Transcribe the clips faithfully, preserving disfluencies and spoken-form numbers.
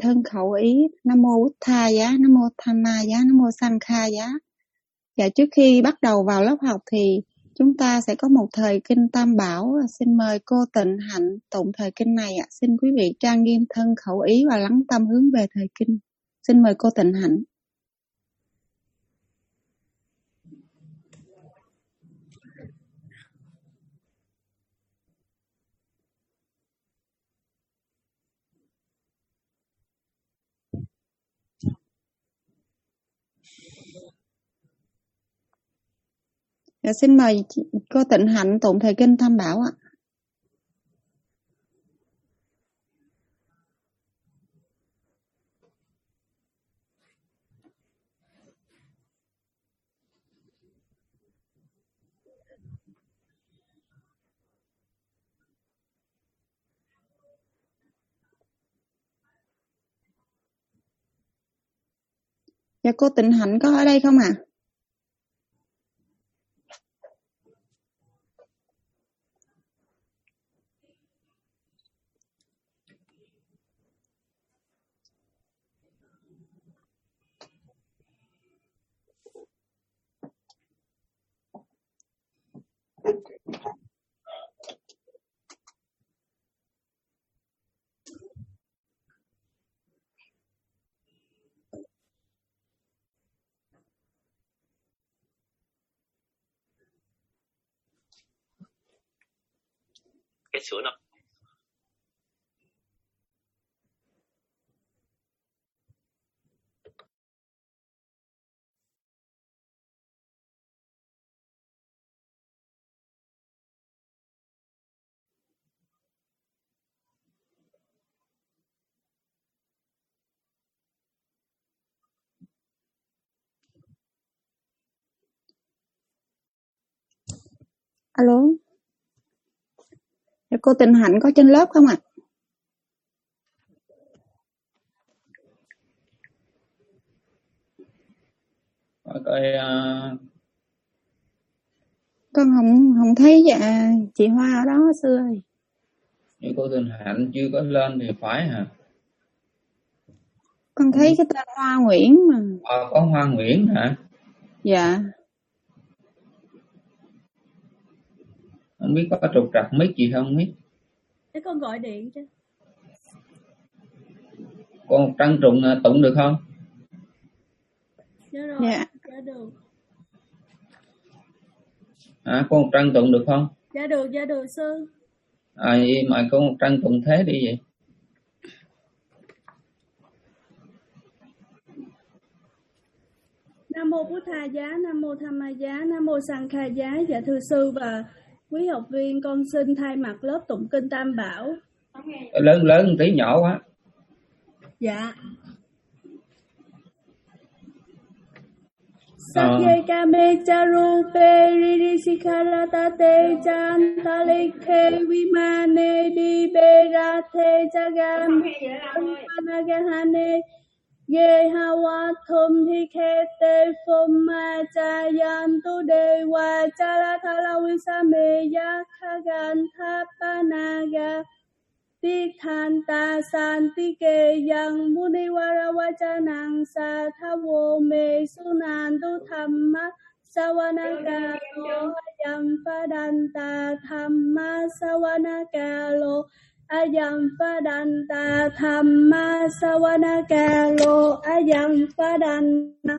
thân khẩu ý. Nam mô Bụt Tha giá, Nam mô Tham Ma giá, Nam mô Sang Kha giá. Và trước khi bắt đầu vào lớp học thì chúng ta sẽ có một thời kinh Tam Bảo. Xin mời cô Tịnh Hạnh tụng thời kinh này ạ. Xin quý vị trang nghiêm thân khẩu ý và lắng tâm hướng về thời kinh. Xin mời cô Tịnh Hạnh. Dạ, xin mời cô Tịnh Hạnh tụng thời kinh Tam Bảo ạ. Dạ, cô Tịnh Hạnh có ở đây không ạ? À? Cái sữa nó Alo. Dạ, cô Tịnh Hạnh có trên lớp không ạ? À? Coi uh... con không không thấy dạ chị Hoa ở đó xưa ơi. Như cô Tịnh Hạnh chưa có lên thì phải hả? Con thấy cái tên Hoa Nguyễn mà. À, có Hoa Nguyễn hả? Dạ. Không biết có trục trặc mic gì không biết. Để con gọi điện cho. Con Trân Trùng tụng được không? Dạ rồi. Dạ. Dạ được. À, con Trân tụng được không? Dạ được, dạ được sư. À, vậy mà con Trân tụng thế đi vậy. Nam mô Bụt Tha giá, Nam mô Tham Ma giá, Nam mô Sang Kha giá. Dạ thưa sư và quý học viên, con xin thay mặt lớp tụng kinh Tam Bảo. Lớn lớn một tí nhỏ quá. Dạ. Sakye kame charupe ridishikaratate chantalikhe vimane diberate jagam panagahane ye hawa thum hikete fumma chayantu dewa chalathala visame yakhagan thapanaga Tikhanta santike yang muniwara wacanang sathavo me sunantu thamma sawanakalo ayam padanta thamma sawanakalo ayam padanta thamma sawanakalo ayam padanta.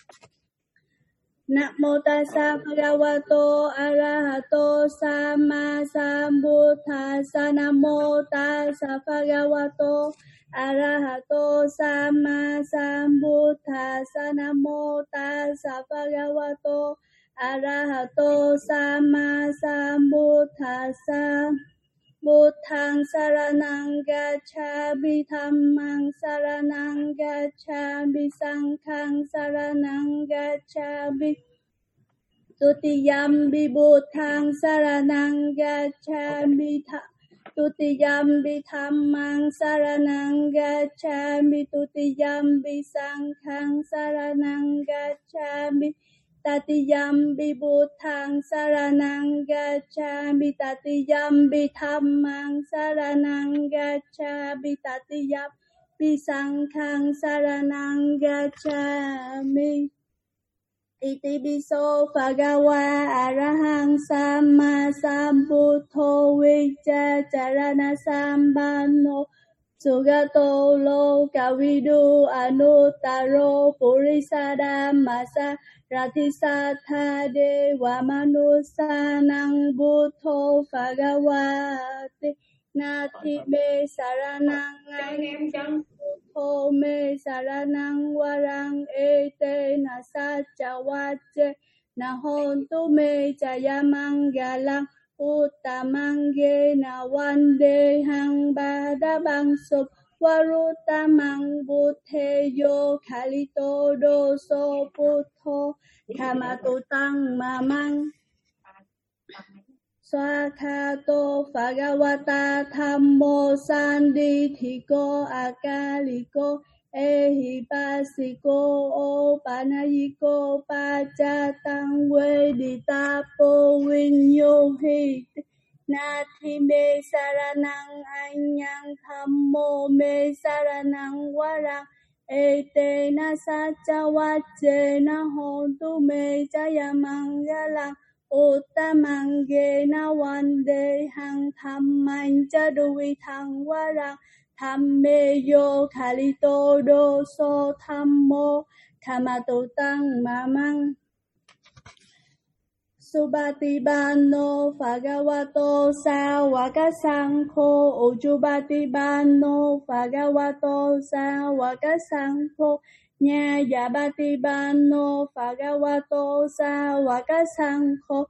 Namo tassa bhagavato arahato sama sambuddhassa. Namo tassa bhagavato arahato sama sambuddhassa. Namo tassa bhagavato arahato sama sambuddhassa. Buddhaṃ saranang gacchāmi, Dhammāṃ saranang gacchāmi, Saṅghāṃ saranang gacchāmi. Tutiyampi Buddhaṃ saranang gacchāmi, Tutiyampi Dhammāṃ saranang gacchāmi, Tutiyampi Saṅghāṃ saranang gacchāmi. Tatiyampi Buddhaṃ saranang gacchāmi, Tatiyampi Dhammāṃ saranang gacchāmi, Tatiyampi pi sanghang saranang gacchami. Iti piso phagawa arahang samma sambuddho vicca charana sambano sugato lokavidu anuttaro purisadammasa ratisatha dewa manusanang buddho phagawati nati me saranang buddho me saranang warang ete nasachawache nahontu me chayamangalang Uttamange na vande hang badabang sub warutamang buddheyo khalito doso buddho kamatutang mamang swakato phagawata thammo sandithiko akaliko ehipasiko o panayiko pachatang veditapo vinyohi nati me saranang anyang thammo me saranang warang ete nasachawache nahontu me chayamangalang uttamange na vande hang thammang chaduvi thang warang Thamme yo khalito doso thammo kamatutang mamang Subhatibano phagawato sawaka sangkho Ujjubatibano phagawato sawaka sangkho Nyayabatibano phagawato sawaka sangkho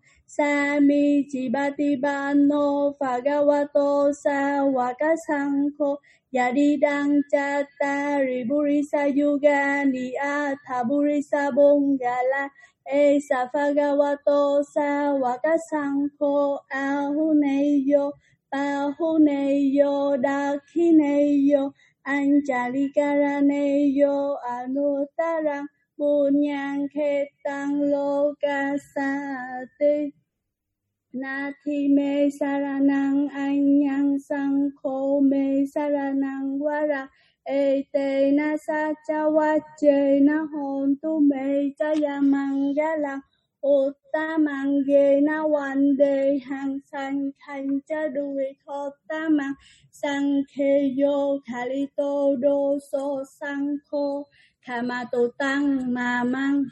Samijibatibano phagawato sawaka sangkho Yadidang chattari burisa yugani atha burisa bongala Esa phagawato sawaka sangkho ahuneyo pahuneyo dakhineyo Anjalikaraneyo anuttarang punyang khetang lokasate Nati me saranang anyang sangkho me saranang warang ete nasachawache nahontu me chayamangalang uttamange na vande hang sankhang chaduvi thottamang sankheyo khalito doso sangkho kamatutang mamang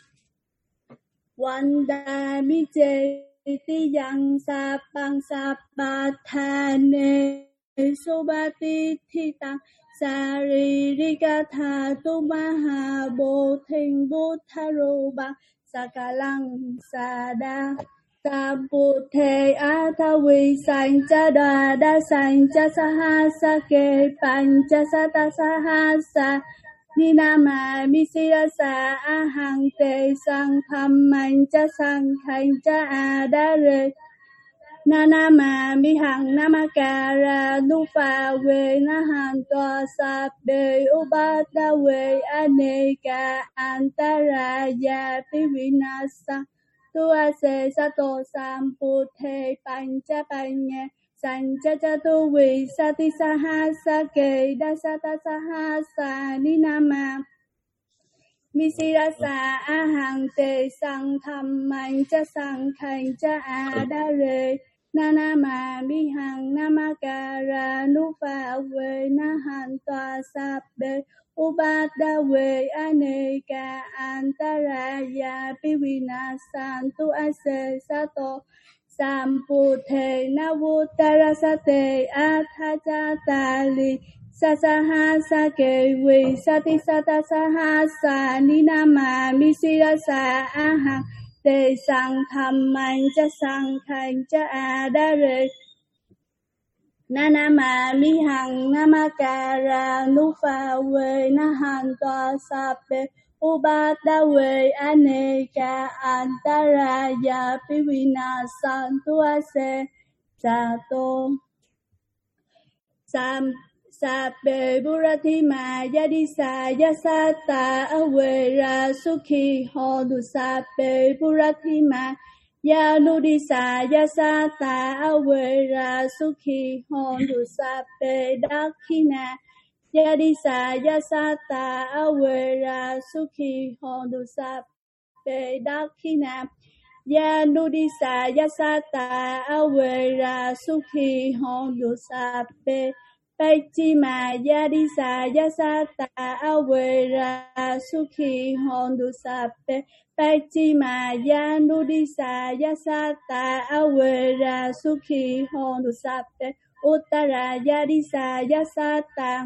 vandami che Iti yang sapang sapathane subati thitang saririkatha tumaha bodhing buddharubang sakalang sada Samputhe athavi sancha da sancha sahasa ke pancha sata sahasa Ninama misirasa ahang te sang thammang cha sang khang cha adare Nanama mihang namakara nufa ve nahan toa sabbe ubada ve aneka antaraya pivinasa Tuase sato samputhe pancha panye Sancha chatuvi sati sahasa ke dasata sahasa ninama misirasa ahang te sang thammang cha sang khang cha adare nanama mihang namakara nufa ve nahan toa sabbe ubada ve aneka antaraya pivinasan tuase sato Samputhe navuttarasate athachatali sasahasa kevi sati sata sahasa ninama misirasa ahang te sang thammang cha sang khang cha adare nanama mihang namakara nufa ve nahan toa sabbe Ubada ve aneka antaraya pivinasan tuase sato sam sabbe buratima yadisa yasata avera sukhi hodu sabbe buratima yanudisa yasata avera sukhi hodu sabbe dakhina Yadisa Yasata Awera Sukhi Hondu Sape Dakhina Yanudisa Yasata Awera Sukhi Hondu Sape Paichima Yadisa Yasata Awera Sukhi Hondu Sape Paichima Yanudisa Yasata Awera Sukhi Hondu Sape Uttara Yadisa Yasata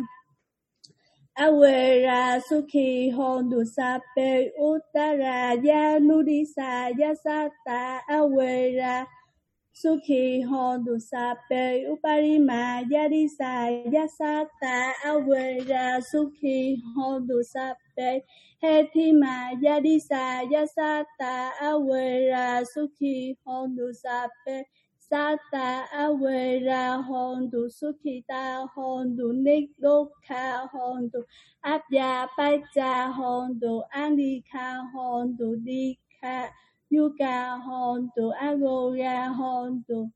Awera Sukhi Hondu Sape Uttara Yanudisa Yasata Awera Sukhi Hondu Sape Uparima Yadisa Yasata Awera Sukhi Hondu Sape Hethima Yadisa Yasata Awera Sukhi Hondu Sape Sata Awera Hondu Sukhita Hondu Nikdokha Hondu Abya Pacha Hondu Andika Hondu Dikha Yuka Hondu Agora Hondu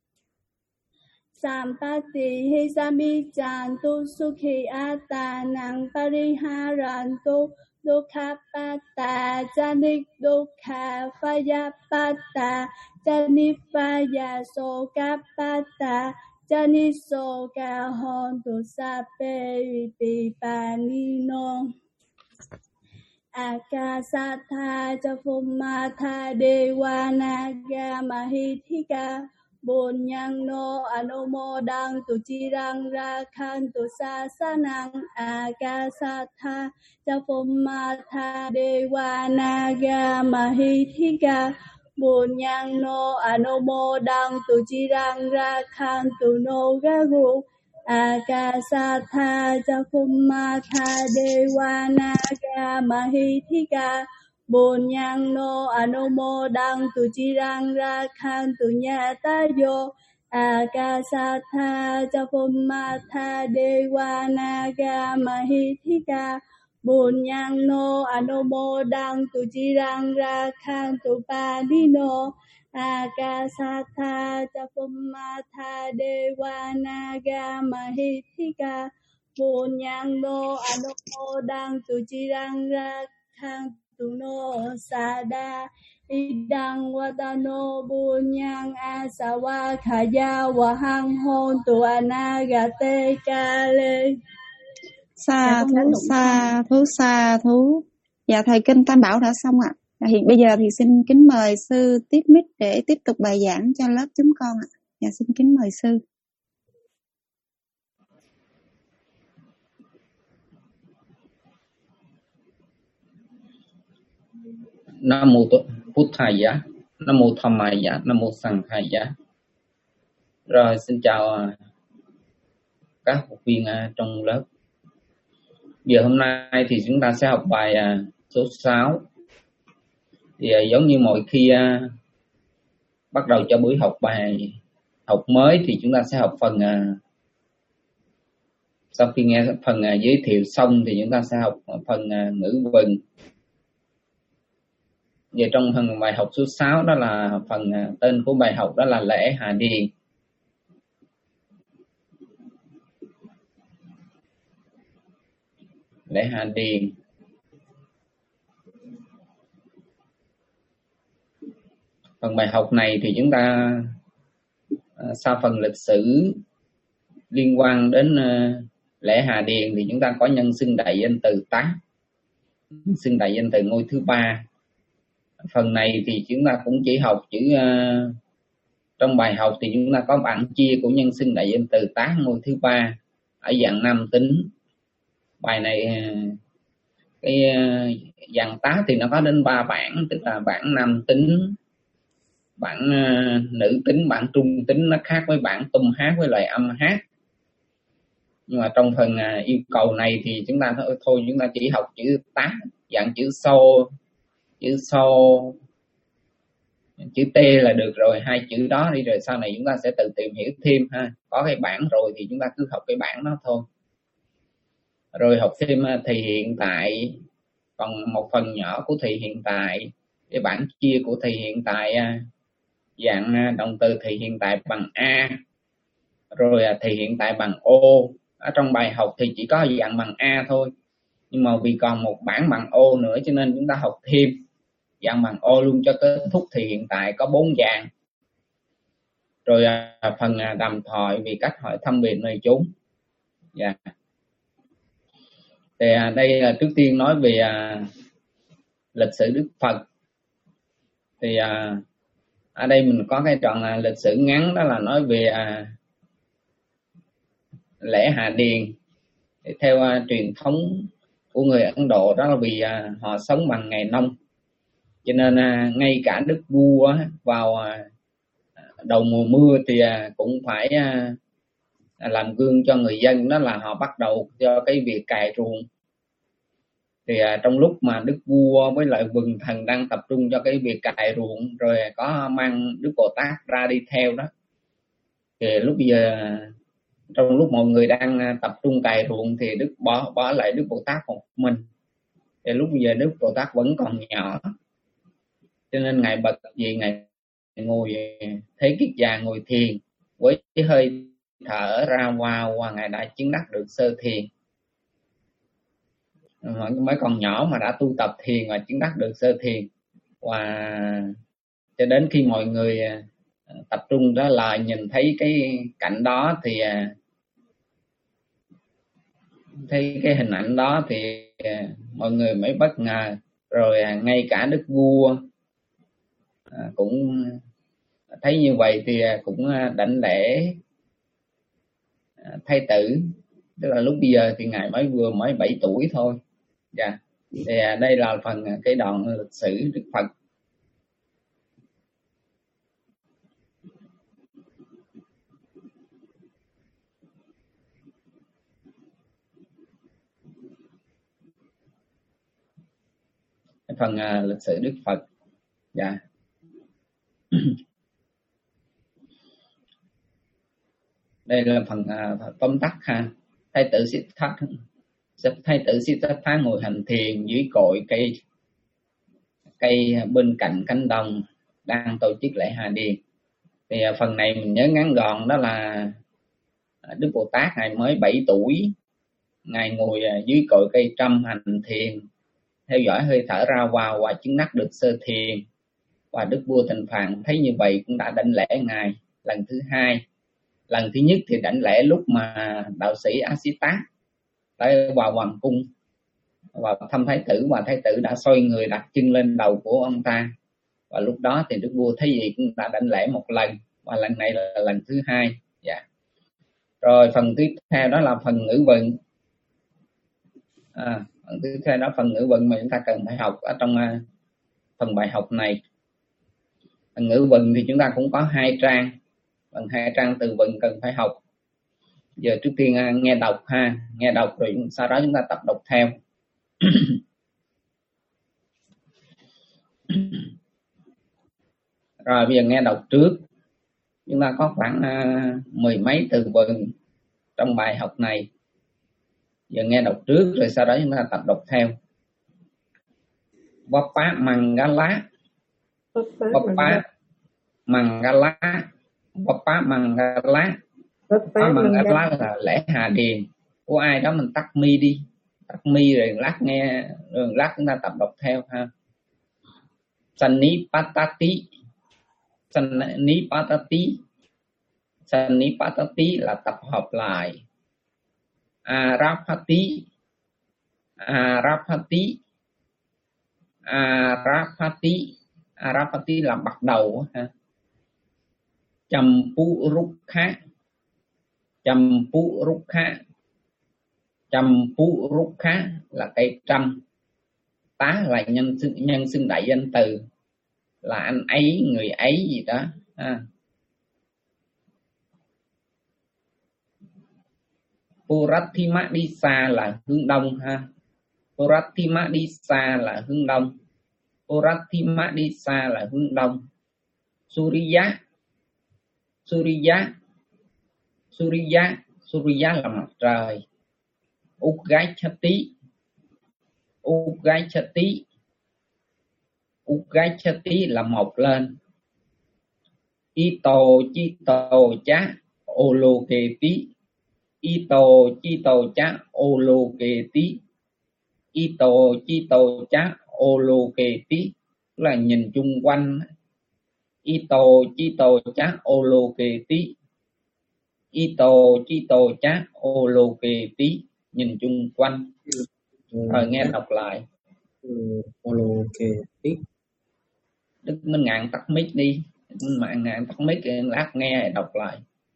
Sampati Hisami Chantu Sukhi Atanang Pariharantu Dukkapata Janik Dukkha Fayapata Janifaya Sokapata Janisoka Hondu Sape Vipanino Akasatha Jafumata Dewana Mahithika Bunyang no Anumodang Tuchirang Rakhantu Sasanang Akasatha Jafumata Dewana Mahithika Bunyang no Anumodang Tuchirang Rakhantu no Gagu Akasatha Jafumata Dewana Mahithika Bunyang no Anumodang Tuchirang Rakhantu Nyatayo Akasatha Jafumata Dewana Mahithika Bunyang no Anumodang Tuchirang Rakhantu Padino Akasatha Jafumata Dewana Mahithika Bunyang no Anumodang Tuchirang Rakhantu no sada idang wadano bunyang asawa khaya wahang hôn tu anagate kale. Sa thú sa thú sa thú. Dạ thầy kinh Tam Bảo đã xong ạ. À, hiện bây giờ thì xin kính mời sư tiếp mic để tiếp tục bài giảng cho lớp chúng con ạ. Dạ xin kính mời sư. Nam mô Phật Thầy giá, Nam mô Tham Mai giá, Nam mô Sang Thầy giá. Rồi xin chào các học viên trong lớp. Giờ hôm nay thì chúng ta sẽ học bài số sáu. Thì giống như mọi khi bắt đầu cho buổi học bài học mới thì chúng ta sẽ học phần, sau khi nghe phần giới thiệu xong thì chúng ta sẽ học phần ngữ vựng. Giờ trong phần bài học số sáu đó là phần tên của bài học đó là lễ Hà Điền. Lễ Hà Điền. Phần bài học này thì chúng ta sau phần lịch sử liên quan đến lễ Hà Điền thì chúng ta có nhân xưng đại danh từ tác, xưng đại danh từ ngôi thứ ba. Phần này thì chúng ta cũng chỉ học chữ uh, trong bài học thì chúng ta có bảng chia của nhân xưng đại danh từ tác ngôi thứ ba ở dạng nam tính. Bài này cái uh, dạng tác thì nó có đến ba bảng, tức là bảng nam tính, bảng uh, nữ tính, bảng trung tính. Nó khác với bảng tum hát với loại âm hát. Nhưng mà trong phần uh, yêu cầu này thì chúng ta thôi, thôi chúng ta chỉ học chữ tác dạng chữ xô, chữ xô, chữ T là được rồi. Hai chữ đó đi rồi sau này chúng ta sẽ tự tìm hiểu thêm ha. Có cái bảng rồi thì chúng ta cứ học cái bảng đó thôi. Rồi học thêm thì hiện tại, còn một phần nhỏ của thì hiện tại. Cái bảng chia của thì hiện tại dạng động từ thì hiện tại bằng A, rồi thì hiện tại bằng O, ở trong bài học thì chỉ có dạng bằng A thôi, nhưng mà vì còn một bản bằng O nữa cho nên chúng ta học thêm dạng bằng O luôn cho kết thúc. Thì hiện tại có bốn dạng. Rồi à, phần à, đàm thoại vì cách hỏi thăm biệt nơi chúng. Dạ. Thì à, đây là trước tiên nói về à, lịch sử Đức Phật. Thì à, ở đây mình có cái đoạn là lịch sử ngắn, đó là nói về à, lễ Hạ Điền. Thì theo à, truyền thống của người Ấn Độ, đó là vì à, họ sống bằng ngày nông, cho nên à, ngay cả đức vua vào à, đầu mùa mưa thì à, cũng phải à, làm gương cho người dân, đó là họ bắt đầu cho cái việc cày ruộng. Thì à, trong lúc mà đức vua với lại vần thần đang tập trung cho cái việc cày ruộng, rồi có mang Đức Bồ Tát ra đi theo đó, thì lúc bây giờ trong lúc mọi người đang tập trung cày ruộng thì Đức bỏ bỏ lại Đức Bồ Tát một mình. Thì lúc bây giờ Đức Bồ Tát vẫn còn nhỏ, cho nên ngài bật gì ngài ngồi thế kiết già ngồi thiền với hơi thở ra vào, và ngài đã chứng đắc được sơ thiền. Mới còn nhỏ mà đã tu tập thiền và chứng đắc được sơ thiền. Và cho đến khi mọi người tập trung đó là nhìn thấy cái cảnh đó, thì thấy cái hình ảnh đó thì mọi người mới bất ngờ. Rồi ngay cả đức vua cũng thấy như vậy thì cũng đảnh lễ thái tử. Tức là lúc bây giờ thì ngài mới vừa mới bảy tuổi thôi. Dạ. Thì đây là phần cái đoạn lịch sử Đức Phật. Cái phần uh, lịch sử Đức Phật. Dạ. Đây là phần uh, tóm tắt ha. Thái tử Siddhartha Thái tử Siddhartha ngồi hành thiền dưới cội cây cây bên cạnh cánh đồng đang tổ chức lễ Hạ Điền. Thì uh, phần này mình nhớ ngắn gọn, đó là uh, Đức Bồ Tát ngài mới bảy tuổi, ngài ngồi uh, dưới cội cây trâm hành thiền, theo dõi hơi thở ra vào và chứng đắc được sơ thiền. Và đức vua Thành Phạn thấy như vậy cũng đã đảnh lễ ngài lần thứ hai. Lần thứ nhất thì đảnh lễ lúc mà đạo sĩ Asita tới vào hoàng cung và thăm thái tử, và thái tử đã xoay người đặt chân lên đầu của ông ta. Và lúc đó thì đức vua thấy gì cũng đã đảnh lễ một lần, và lần này là lần thứ hai. Dạ. Rồi phần tiếp theo đó là phần ngữ vận. À, phần tiếp theo đó phần ngữ vận mà chúng ta cần phải học ở trong uh, phần bài học này. Phần ngữ vận thì chúng ta cũng có hai trang, phần hai trang từ vựng cần phải học. Giờ trước tiên uh, nghe đọc ha, nghe đọc rồi sau đó chúng ta tập đọc theo. Rồi bây giờ nghe đọc trước. Chúng ta có khoảng uh, mười mấy từ vựng trong bài học này. Giờ nghe đọc trước rồi sau đó chúng ta tập đọc theo. Vapa Mangala. Vapa Mangala. Vapa Mangala. Vapa Mangala là lễ Hạ Điền của ai đó, mình tắt mi đi. Tắt mi rồi lát nghe, rồi lát chúng ta tập đọc theo ha. Sanipatati. Sanipatati. Sanipatati là tập hợp lại. Arapati. Arapati. Arapati. Arapati là bắt đầu ha. Champurukha. Champurukha. Champurukha là cây trăm. Tá là nhân xưng, nhân xưng đại danh từ, là anh ấy, người ấy gì đó ha. Purathima-disa là hướng đông ha. Purathima-disa là hướng đông. Purathima-disa là hướng đông. Suriya. Suriya. Suriya. Suriya là mặt trời. Ugachati. Ugachati. Ugachati là mọc lên. Ito chito cha oloketi. ito chito cha oloketi, ito chito cha oloketi là nhìn chung quanh. Ito chito cha oloketi, ito chito cha oloketi nhìn chung quanh. Rồi nghe đọc lại. Oloketi. Đức Minh Ngạn tắt mic đi. Đức Minh Ngạn tắt mic lát nghe đọc lại.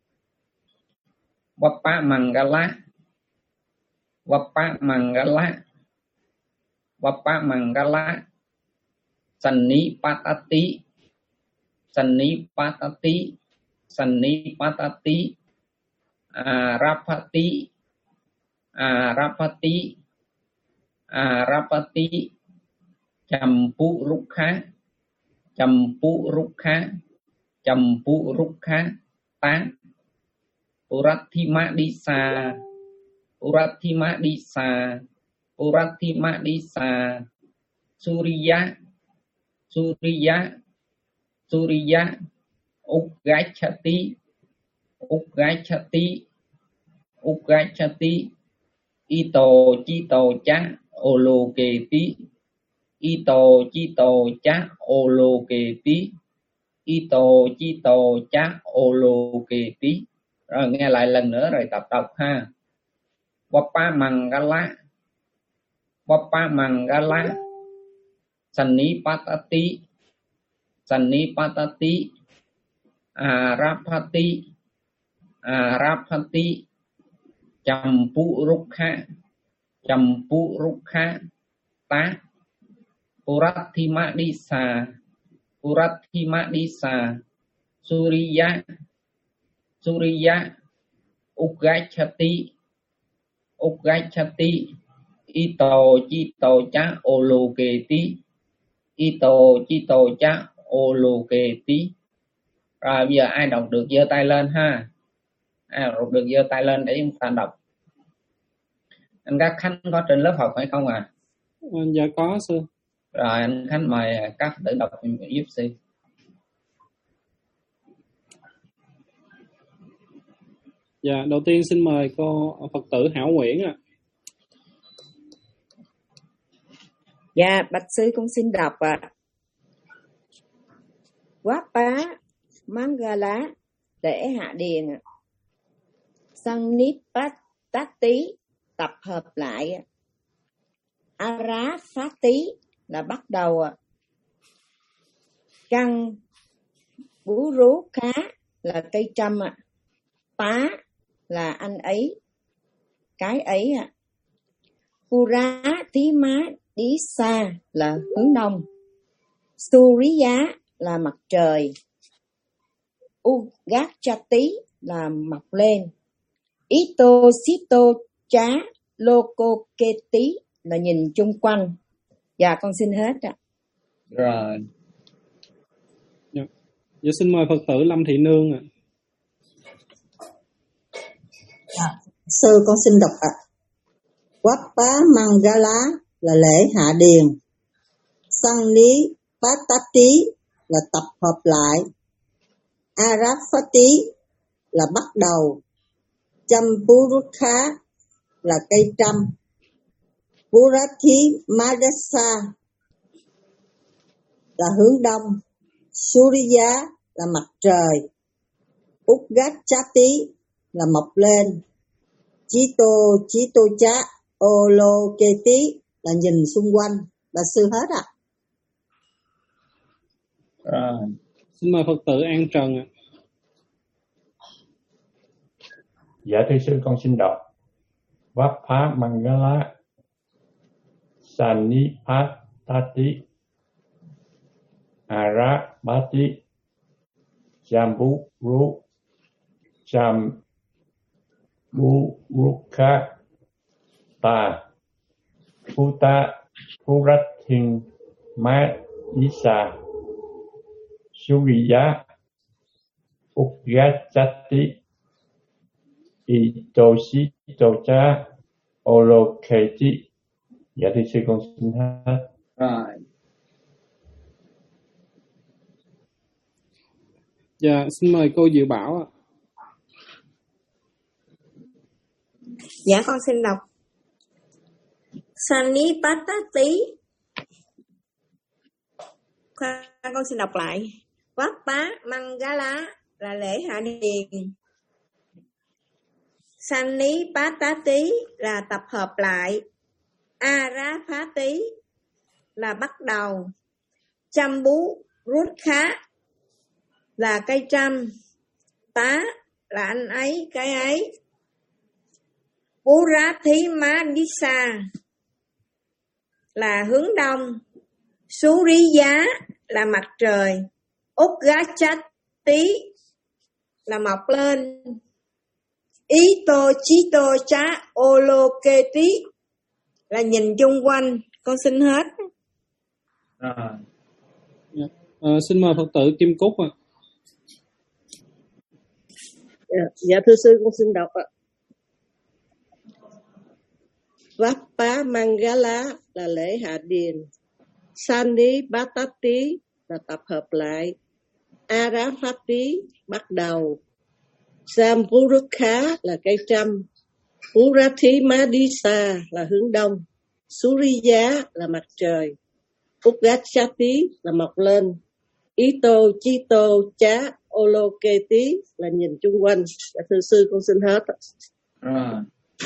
Vappa Mangala, Vappa Mangala, Vappa Mangala, Sanni Patati, Sanni Patati, Sanni Patati, Arapati, Arapati, Arapati, Champu Rukha, Champu Rukha, Champu Rukha, Ta, Urathima Disa, Urathima Disa, Urathima Disa, Surya, Surya, Surya, Ugachati, Ugachati, Ugachati, Ito Chito Cha Oloketi, Ito Chito Cha Oloketi, Ito Chito Cha Oloketi. Rồi nghe lại lần nữa rồi tập đọc ha. Vappa Mangala, Vappa Mangala, Sanni Patati, Sanni Patati, Arapati, Arapati, Champu Rukha, Champu Rukha, Ta, Urathima Disa, Urathima Disa, Surya, Surya, Ugachati, Ugachati, Ito Chito Cha Oloketi, Ito Chito Cha Oloketi. Rồi bây giờ ai đọc được giơ tay lên ha. Ai đọc được giơ tay lên để chúng ta đọc. Anh Các Khánh có trên lớp học hay không à? Dạ có sư. Rồi anh Khánh mời các tự đọc giúp sư. Dạ, đầu tiên xin mời cô Phật tử Hảo Nguyễn ạ. À. Dạ, bạch sư con xin đọc ạ. À. Vappa Mangala để hạ điền, Sannipatati tập hợp lại, Arafati là bắt đầu, Căn Buru Khá là cây trăm, Pá là anh ấy, cái ấy, Pura Tí Má Đi Sa là hướng đông, Surya là mặt trời, Ugachati là mọc lên, Ito Sito Chá Lokoketi là nhìn chung quanh. Dạ con xin hết ạ. Rồi. Dạ. Dạ xin mời Phật tử Lâm Thị Nương ạ. À, sư con xin đọc ạ. Vappa Mangala là lễ hạ điền, Sanni Patati là tập hợp lại, Arafati là bắt đầu, Champurukha là cây trăm, Purathi Madasa là hướng đông, Surya là mặt trời, Ugachati là mọc lên, Chito Chito Cha Oloketi là nhìn xung quanh. Bà sư hết ạ. À. Rồi. Xin mời Phật tử An Trần ạ. Dạ thưa sư con xin đọc. Vappa Mangala Sannipatati Arabati Jamburu Jamburukha Ta Puta Puratin Madisa Surya Ugachati Itoshi Tocha Oloketi. Dạ thưa sư con xin hết. Rồi. Dạ xin mời cô Diệu Bảo ạ. Dạ con xin đọc. Sanipatati. Con xin đọc lại. Vappa Mangala là lễ hạ điền. Sanipatati là tập hợp lại. Arapati là bắt đầu. Chambu Rutha là cây trăm. Tá là anh ấy, cái ấy. Purathima là hướng đông. Suriya là mặt trời. Udgachati là mọc lên. Ito Chito Cha Oloketi là nhìn chung quanh. Con xin hết. À. Dạ. À, xin mời Phật tử Kim Cúc ạ. À. Dạ, dạ thưa sư con xin đọc ạ. Vappa Mangala là lễ hạ điền. Sanipatati là tập hợp lại. Arapati bắt đầu. Sampurukha là cây trăm. Purathima là hướng đông. Suriya là mặt trời. Udgachati là mọc lên. Ito Chito Cha Oloketi là nhìn chung quanh. Dạ, thưa sư con xin hết. À.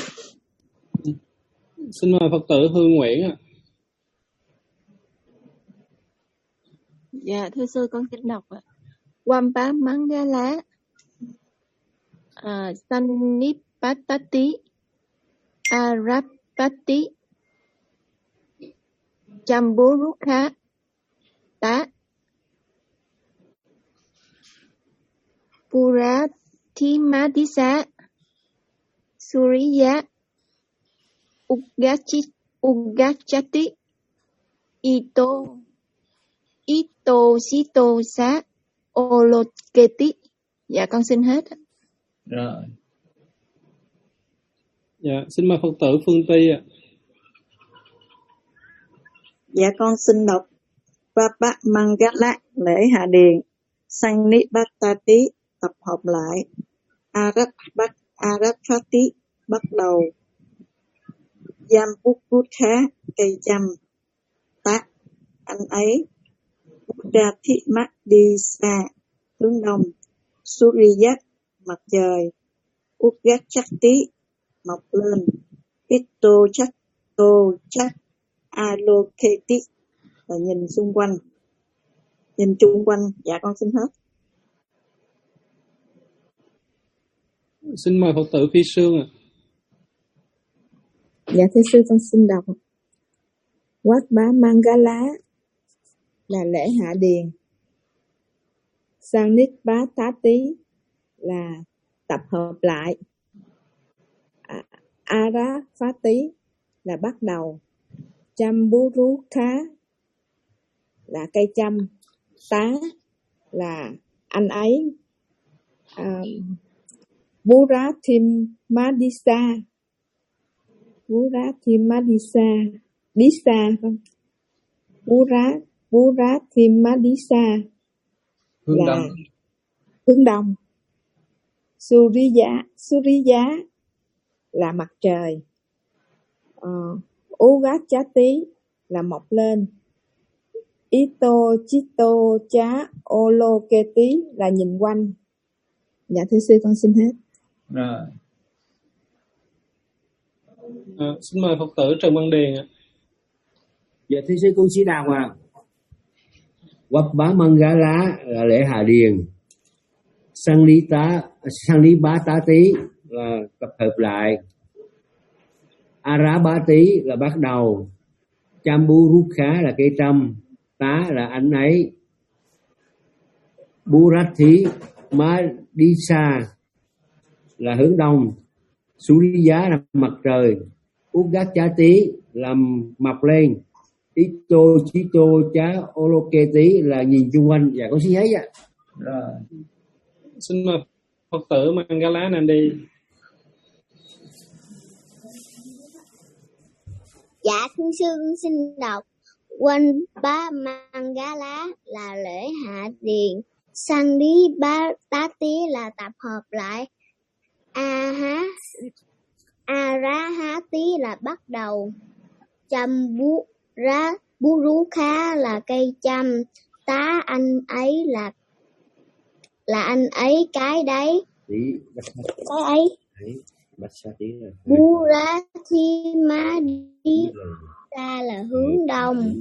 Xin mời Phật tử Hương Nguyễn ạ. Dạ thưa sư con xin đọc ạ. Vampa Mangala uh, Sanipatati Arapati Chamburukha Tá Purathimadisa Suriya Udgachi Udgachati Ito Ito Sito Sa Oloketi. Dạ con xin hết. Rồi. Dạ xin mời Phật tử Phương Ty ạ. Dạ con xin đọc. Vappa Mangala lễ hạ điền. Sanipatati tập hợp lại. Arapat Arapati bắt đầu. Yampukutha cây trăm. Tá anh ấy. Udathimagdisa hướng đông. Suriya mặt trời. Udgachati mọc lên. Ito Chatto Chat Aloketi là nhìn xung quanh, nhìn chung quanh. Dạ con xin hết. Xin mời Phật tử Phi Sương ạ. Dạ thưa sư con xin đọc. Vappa Mangala là lễ hạ điền. Sanipatati là tập hợp lại. Arapati là bắt đầu. Chamburukha là cây trăm. Tá là anh ấy. À, Purathimadisa Purathimadisa Disa không? Purat Purathimadisa Hướng là đông. hướng đông. Suriya Suriya là mặt trời. Uh, Udgachati là mọc lên. Ito Chito Cha Oloketi là nhìn quanh. Dạ thưa sư con xin hết. Rồi. À, xin mời Phật tử Trần Văn Điền ạ. Dạ thưa sư con xin đọc ạ. Vappa Mangala là lễ hạ điền. Sanita Sanipatati là tập hợp lại. Arapati là bắt đầu. Chamburukha là cây trăm. Tá là anh ấy. Purathimadisa là hướng đông. Suriya là mặt trời. Udgachati là mọc lên. Ito Chito Cha Oloketi là nhìn chung quanh. Dạ con xin thấy ạ. Rồi. Xin mời Phật tử Mangala Nandi. Dạ thưa sư con xin đọc. Vappa Mangala là lễ hạ điền. Sanipatati là tập hợp lại. Aha Arahati là bắt đầu. Chambura Burukha là cây chăm. Tá anh ấy là là anh ấy cái đấy. Cái ấy. Burathimādisa là hướng đông.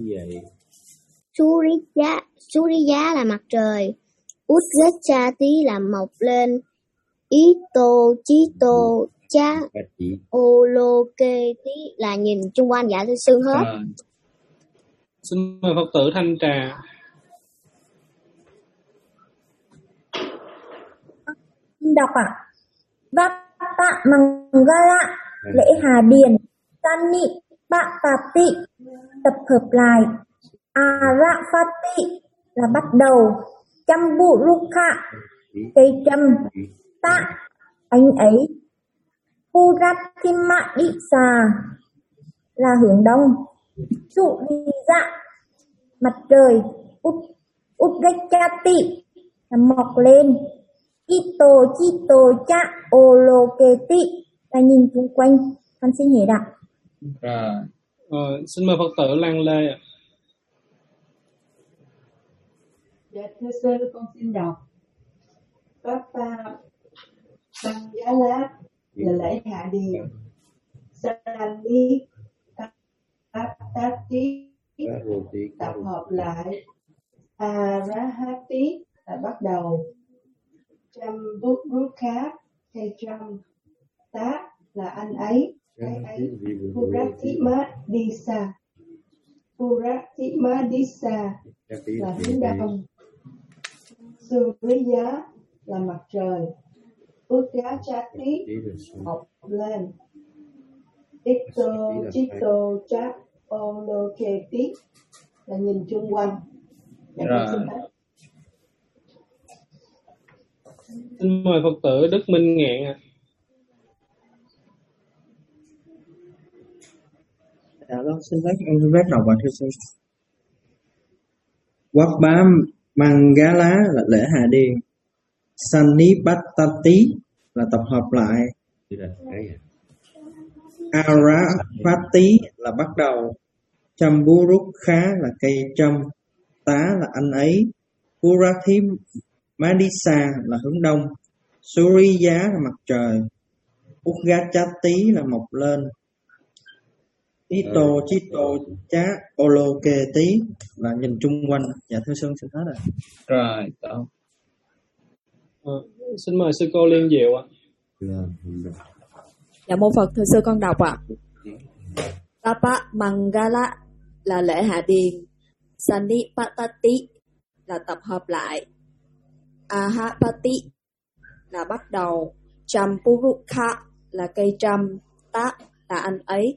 Suriya Suriya là mặt trời. Udgachati là mọc lên. Ito Chito Cha Oloketi là nhìn chung quanh. Dạ thưa sư hết. À, xin mời Phật tử thanh trà. Đọc ạ. À. Vata Mangala lễ Hà Điền. Sani Patati tập hợp lại. Arafati là bắt đầu. Chamburukha cây châm. Ta anh ấy. Purathimādisa là hướng đông. Suriya mặt trời. Udgachati là mọc lên. Ito Chito Cha Oloketi là nhìn xung quanh. Con xin hiểu đọc. Rồi. Ờ, xin mời Phật tử Lan Lê ạ. Dạ thưa sư, con xin đọc. Papa Mangala là lễ hạ điền. Sani Patati tập hợp lại. Arahati là bắt đầu. Chamburukha cây trâm. Tá là anh ấy, cái ấy. Burathimādisa Burathimādisa là hướng đông. Suriya là mặt trời. Udgachati mọc lên. Ito Chito Cha Oloketi là nhìn chung quanh. Rồi. Xin mời Phật tử Đức Minh Ngạn ạ. Dạ vâng, xin phép em xin phép đọc bài thưa sư. Vapa Mangala là lễ hạ điền. Sanipatati là tập hợp lại. Arafati là bắt đầu. Chamburukha là cây châm. Tá là anh ấy. Burathimādisa là hướng đông. Suriya là mặt trời. Udgachati là mọc lên. Ito Chito Cha Oloketi là nhìn chung quanh. Dạ thưa sư, xin hết rồi. Rồi, tốt. Ờ, xin mời sư cô Liên Diệu ạ. Dạ mô Phật, thưa sư con đọc ạ. Tapa Mangala là lễ hạ điền. Sanipatati là tập hợp lại. Ahapati là bắt đầu. Champurukha là cây trâm. Ta là anh ấy.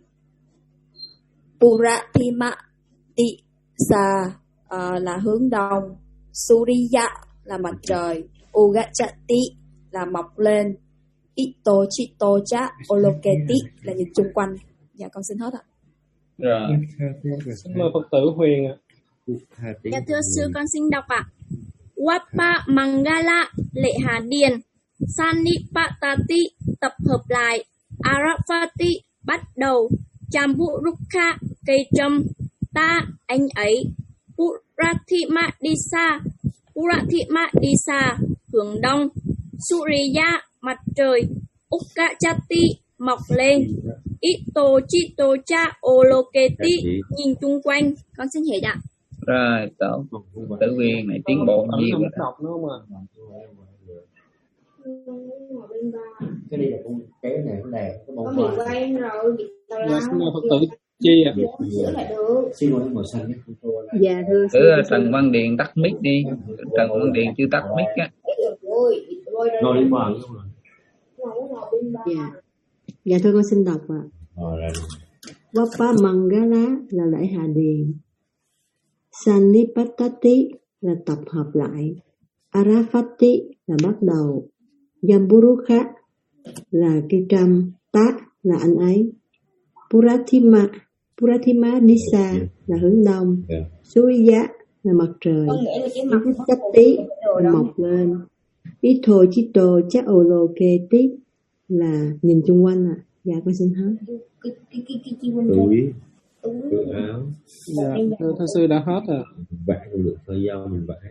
Burathimādisa uh, là hướng đông. Suriya là mặt trời. Udgachati là mọc lên. Ito Chito Cha Oloketi là nhìn chung quanh. Dạ con xin hết ạ. Rồi. Xin mời Phật tử Huyền ạ. Dạ thưa sư con xin đọc ạ. Vapa Mangala lễ Hà Điền. Sanipatati tập hợp lại. Arafati bắt đầu. Chamburukha cây trâm. Ta anh ấy. Burathimādisa Burathimādisa hướng đông. Suriya mặt trời. Udgachati mọc lên. Ito Chito Cha Oloketi nhìn chung quanh. Con xin hiểu ạ. Rồi, tốt. Tử viên này tiến bộ nhiều rồi. Đọc nữa mà. Cái này là con cái này cái này cái bông hoa. Có quen rồi. Dạ xin mời Phật tử Chi ạ. Xin lỗi màu xanh nhé. Dạ thưa sư. Trần Văn Điền tắt mic đi. Trần Văn Điền chưa tắt mic á. Ngồi đi vào. Dạ. Dạ thưa con xin đọc ạ. Vapa Mangala là lễ hạ điền. Sanipatati là tập hợp lại. Arafati là bắt đầu. Jamburukha là cây trâm. Ta là anh ấy. Burathima Burathimādisa là hướng đông. Suriya là mặt trời. Udgachati là mọc lên. Ito Chito Cha Oloketi là nhìn chung quanh ạ. À. Dạ con xin hết. Túi, túi áo. Dạ, thưa, thưa sư đã hết rồi. Vẽ cũng được, thời gian mình vẽ.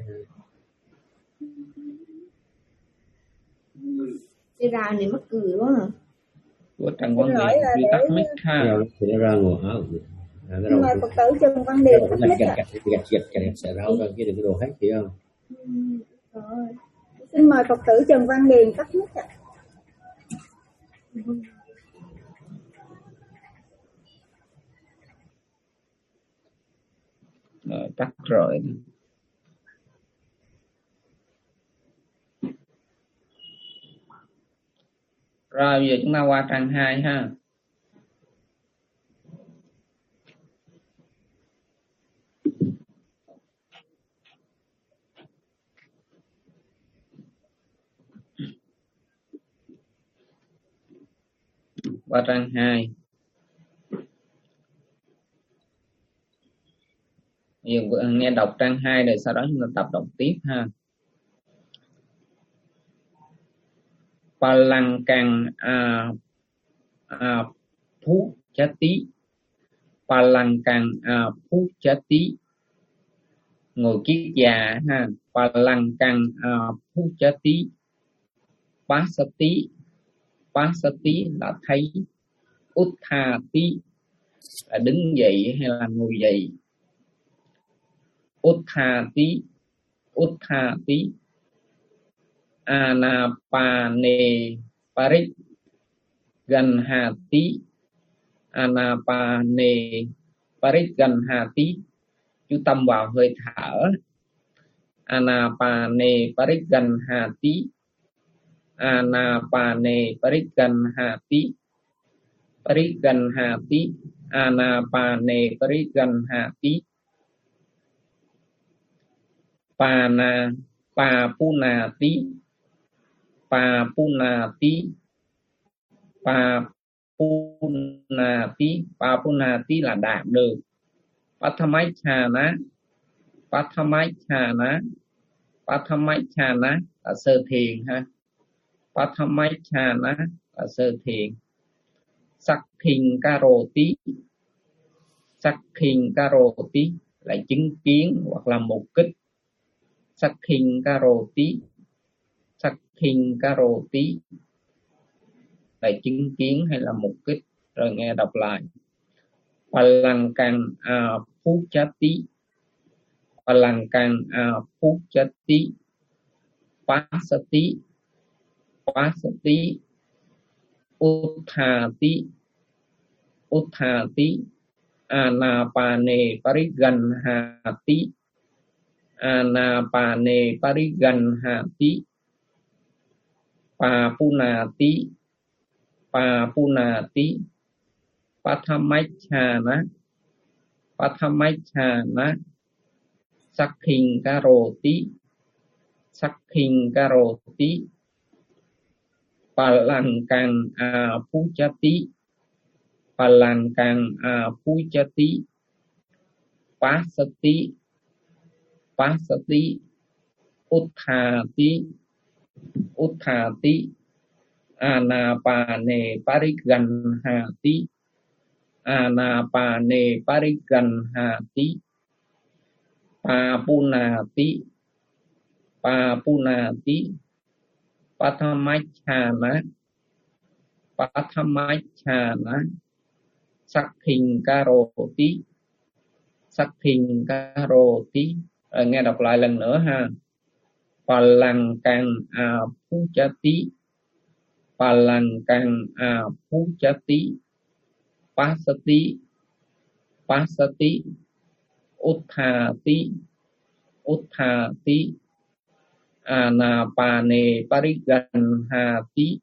Cái ra này mắc cười quá à. Của Trần Quang Điền đi tắt mic ha. Thì nó ra ngồi áo. Nhưng mà Phật tử Trần Văn Điền tắt mic ạ. Gạch gạch gạch gạch xẻ rau ra chứ đừng có đồ hết hiểu không? Rồi. Xin mời Phật tử Trần Văn Điền tắt mic ạ. Rồi, tắt rồi. Rồi bây giờ chúng ta qua trang hai ha. Qua trang hai. Bây giờ nghe đọc trang hai rồi sau đó chúng ta tập đọc tiếp ha. Palangkang a a puchati, Palangkang a puchati, ngồi kiết già ha. Palangkang a puchati, pasati, pasati là thấy, uthati là đứng dậy hay là ngồi dậy, uthati, uthati, anapane parit ganhati, anapane parit ganhati, chú tâm vào hơi thở, anapane parit ganhati, anapane parit ganhati, parit ganhati, anapane parit ganhati, pana papunati, papunati, papunati, papunati là đạt được. Pathamaichana, Pathamaichana, Pathamaichana là sơ thiền ha. Pathamaichana là sơ thiền. Sakhin karoti, Sakhin karoti là chứng kiến hoặc là mục kích. Sakhin karoti, Sakhin karoti là chứng kiến hay là mục kích. Rồi nghe đọc lại. Palangkang a puchati, Palangkang a puchati, pasati, pasati, uthati, uthati, anapane pariganhati, anapane pariganhati, papunati, papunati, pathamaichana, pathamaichana, sakhin karoti, sakhin karoti, palangkang a puchati, palangkang a puchati, pasati, pasati, uthati, uthati, anapane pariganhati, anapane pariganhati, papunati, papunati, pathamaichana, pathamaichana, sakhin karoti, sakhin karoti. Rồi nghe đọc lại lần nữa ha. Palangkang a puchati, Palangkang a puchati, pasati, pasati, uthati, uthati, anapane pariganhati,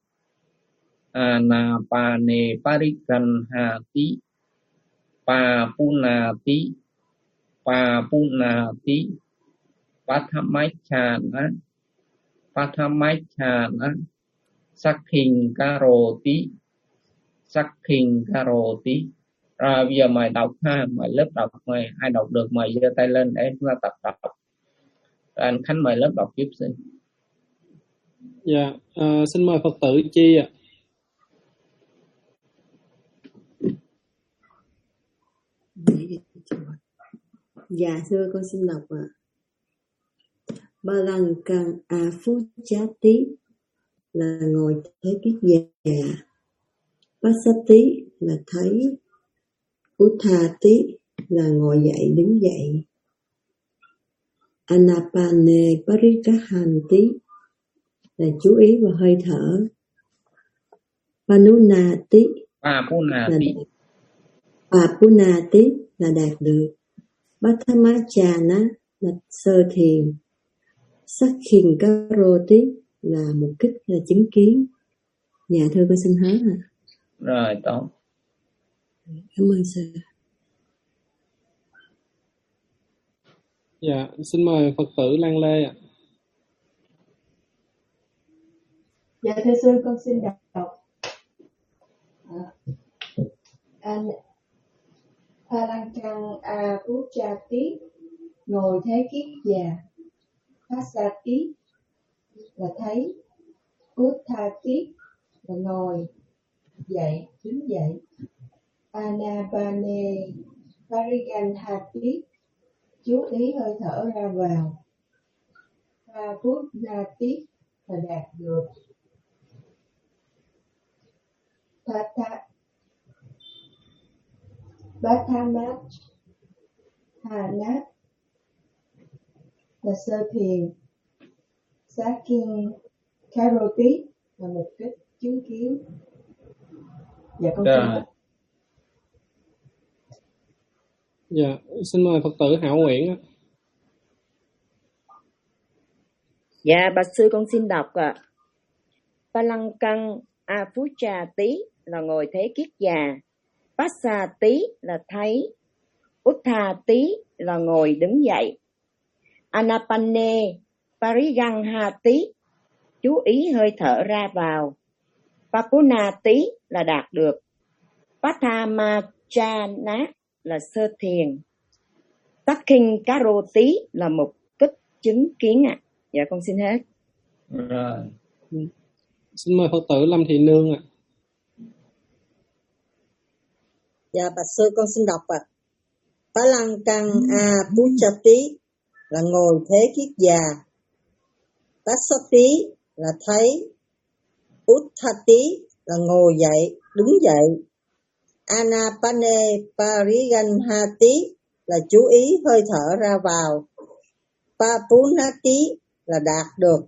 anapane pariganhati, papunati, papunati, pathamaichana, pathamaichana, sakhin karoti, sakhin karoti. Rồi bây giờ mời đọc ha, mời lớp đọc, mời ai đọc được mời giơ tay lên để chúng ta tập đọc. Rồi anh Khánh mời lớp đọc giúp xin. Dạ, à, xin mời Phật tử Chi ạ. Dạ thưa con xin đọc ạ. Balangkang Afujati là ngồi thế kiết già. Pasati là thấy. Uthati là ngồi dậy đứng dậy. Anapane Parikahanti là chú ý vào hơi thở. Panunati là Papunati là đạt được. Bhattamachana là sơ thiền. Sakhinkaroti là mục kích, là chứng kiến. Dạ thưa con xin hết ạ. Rồi tốt. Cảm ơn sư. Dạ, xin mời Phật tử Lan Lê ạ. Dạ thưa sư, con xin đọc. Palankang Avujjati ngồi thế kiết già. Pasati là thấy. Uthati là ngồi dậy đứng dậy. Anapane Pariganhati chú ý hơi thở ra vào. Papunati là đạt được. Bhattamachana là sơ thiền. Sakhinkaroti là mục đích chứng kiến. Dạ con Rồi. Dạ, xin mời Phật tử Hảo Nguyễn ạ. Dạ bạch sư con xin đọc ạ. À. Palankang Afujjati là ngồi thế kiết già. Passati là thấy. Uthati là ngồi đứng dậy. Anapane Pariganhati chú ý hơi thở ra vào. Papunati là đạt được. Pathamachana là sơ thiền. Sakhinkaroti là mục kích chứng kiến ạ. À. Dạ con xin hết. Rồi. Xin mời Phật tử Lâm Thị Nương ạ. À. Dạ bạch sư con xin đọc ạ. À. Palankang Avujjati là ngồi thế kiết già. Passati là thấy. Uthati là ngồi dậy đứng dậy. Anapane Pariganhati là chú ý hơi thở ra vào. Papunati là đạt được.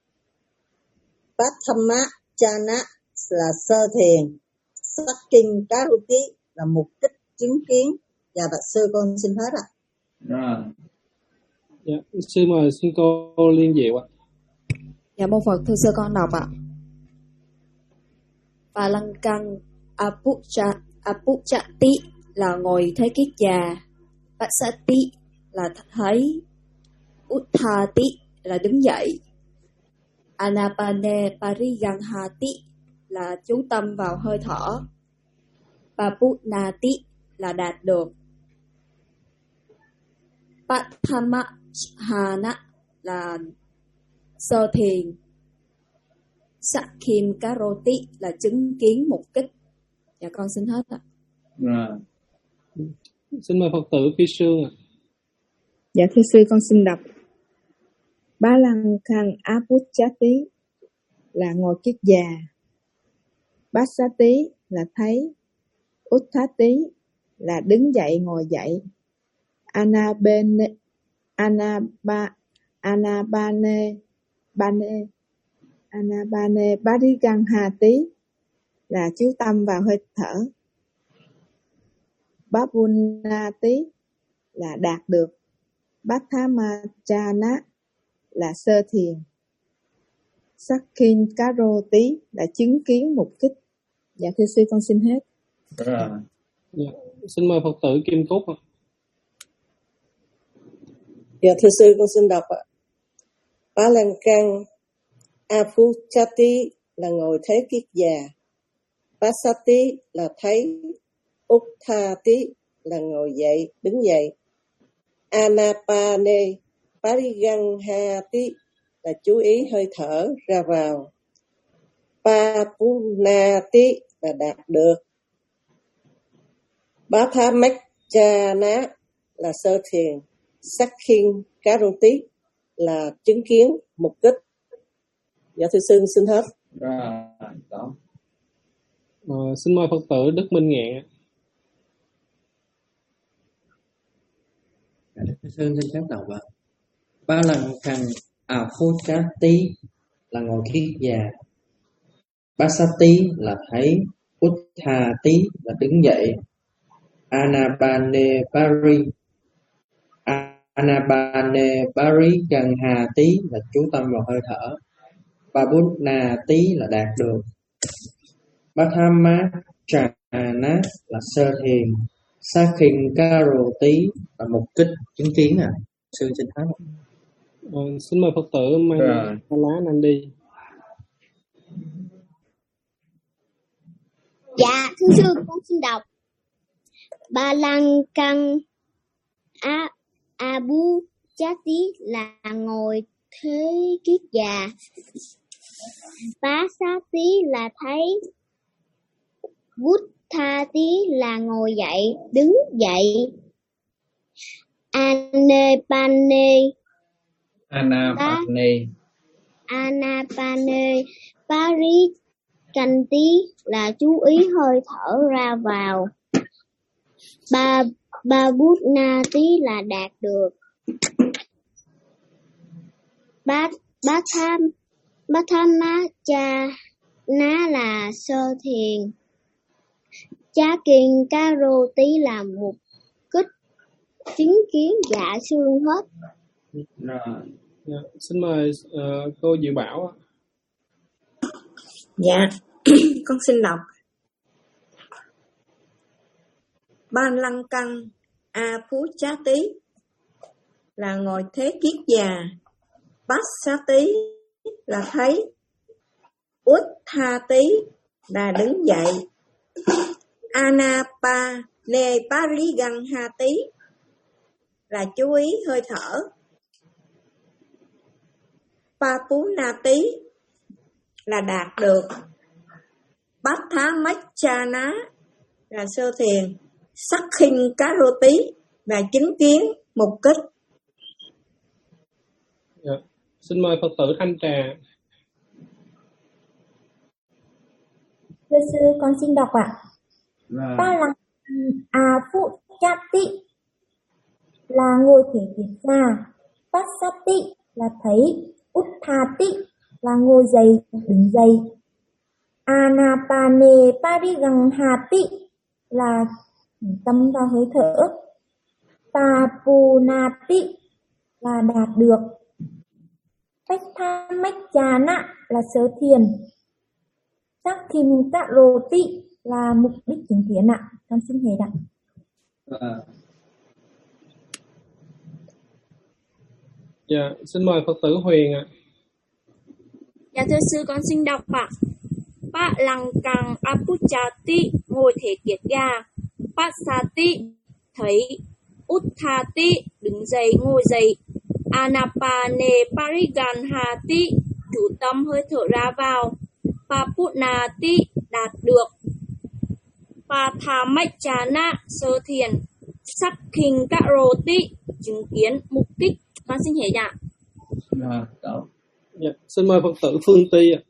Pathamachana là sơ thiền. Sakhinkaroti là mục đích chứng kiến. Dạ bạch sư con xin hết ạ. Rồi. Dạ, sư mời xin cô Liên Diệu ạ. Dạ mô Phật, thưa sư con đọc ạ. Palankang Avujjati là ngồi thế kiết già. Passati là thấy. Uthati là đứng dậy. Anapane Pariganhati là chú tâm vào hơi thở. Papunati là đạt được. Pathamachana là sơ thiền. Sakhinkaroti là chứng kiến mục kích. Dạ con xin hết ạ. Rồi. Xin mời Phật tử Phi Sương ạ. Dạ thưa sư con xin đọc. Palankang Avujjati là ngồi kiết già. Passati là thấy. Uthati là đứng dậy ngồi dậy. Anabane Anaba Anabane Bane Anabane Pariganhati là chú tâm vào hơi thở. Papunati là đạt được. Pathamachana là sơ thiền. Sakhinkaroti là chứng kiến mục kích. Dạ thưa sư con xin hết. Rồi. Dạ. Xin mời Phật tử Kim Cúc ạ. Dạ thưa sư con xin đọc ạ. Palankang Avujjati là ngồi thế kiết già. Passati là thấy. Uthati là ngồi dậy đứng dậy. Anapane Pariganhati là chú ý hơi thở ra vào. Papunati là đạt được. Pathamachana là sơ thiền. Sakhin Karoti là chứng kiến, mục kích. Dạ thưa sư, xin hết. Rồi, đó. Ờ, xin mời Phật tử Đức Minh Nghệ. Thưa sư, xin phép đọc ạ. Ba lần khăn Aphutati là ngồi kiết già, Pasati là thấy, Utthati là đứng dậy, Anapanepari Anapanepari Ganhati là chú tâm vào hơi thở, Babudnati là đạt được, Pathamachana là sơ thiền, Sakhinkaroti là mục kích chứng kiến. À sư xin hết. Ờ, xin mời Phật tử mang lá Nandi. Dạ thưa sư, con xin đọc. Ba lăng căng a abu chati là ngồi thế kiết già, bá sát tí là thấy, bút tha tí là ngồi dậy đứng dậy, anepane Anapane anapane pari canh tí là chú ý hơi thở ra vào, ba ba bút na tí là đạt được, bát bát tham bát tham má cha ná là sơ thiền, chá kiên cá rô tí là mục kích chứng kiến. Dạ xương hết. Rồi. Dạ, xin mời uh, cô Diệu Bảo. Dạ, con xin đọc. Ban lăng căng a phú chá tí là ngồi thế kiết già, bát xá tí là thấy, út tha tí là đứng dậy, anapa ne pariganhati là chú ý hơi thở, papunati là đạt được, Pathamachana là sơ thiền, Sakhinkaroti là chứng kiến, mục kích. Dạ. Xin mời Phật tử Thanh Trà. Thưa sư, con xin đọc ạ. Ba là a phụ chati là ngồi thể kiết già, Pasati là thấy, Utthati là ngồi dậy đứng dậy, Anapane Pariganhati là tâm vào hơi thở, Papunati là đạt được, Pathamachana là sở thiền, Sakhinkaroti là mục đích chứng kiến ạ. Con xin hết ạ. À. Dạ, xin mời Phật tử Huyền ạ. Dạ thưa sư, con xin đọc ạ. Ba lăng căng apuchati ngồi thể kiết già, pasati thấy, utthati đứng dậy ngồi dậy, anapane pariganhati chú tâm hơi thở ra vào, papunati đạt được, pathamachana sơ thiền, Sakhinkaroti chứng kiến, mục kích. Con xin hết ạ. À, dạ, xin mời Phật tử Phương Ti ạ.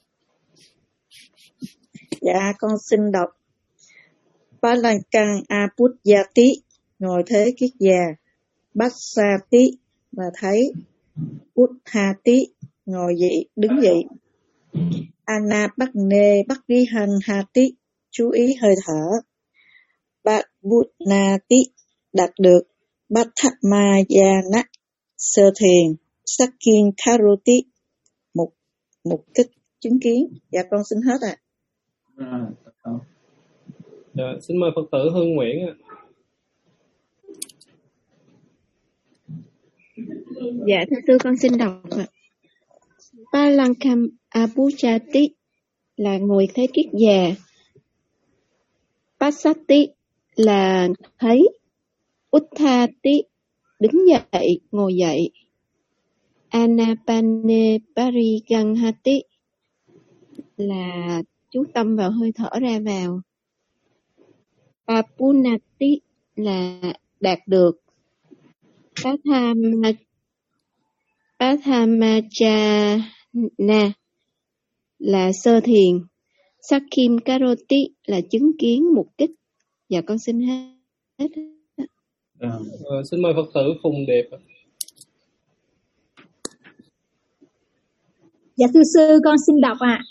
Dạ con xin đọc. Palankang Aputyati ngồi thế kiết già, Bassati là thấy, Utthati ngồi dậy đứng dậy, Anapane Pariganhati chú ý hơi thở, Babudnati đạt được, Pathamachana sơ thiền, Sakhinkaroti mục mục kích chứng kiến. Dạ con xin hết ạ. À. À, dạ, xin mời Phật tử Hương Nguyễn ạ. Dạ thưa sư, con xin đọc ạ. Palankam Apuchati là ngồi thế kiết già, Pasati là thấy, Utthati đứng dậy ngồi dậy, Anapane Pariganhati là chú tâm vào hơi thở ra vào, Papunati là đạt được, Pathama Pathamajana là sơ thiền. Sakkim Karoti là chứng kiến mục đích. Dạ con xin hết. À, xin mời Phật tử Phùng Điệp. Dạ thưa sư, con xin đọc ạ. À.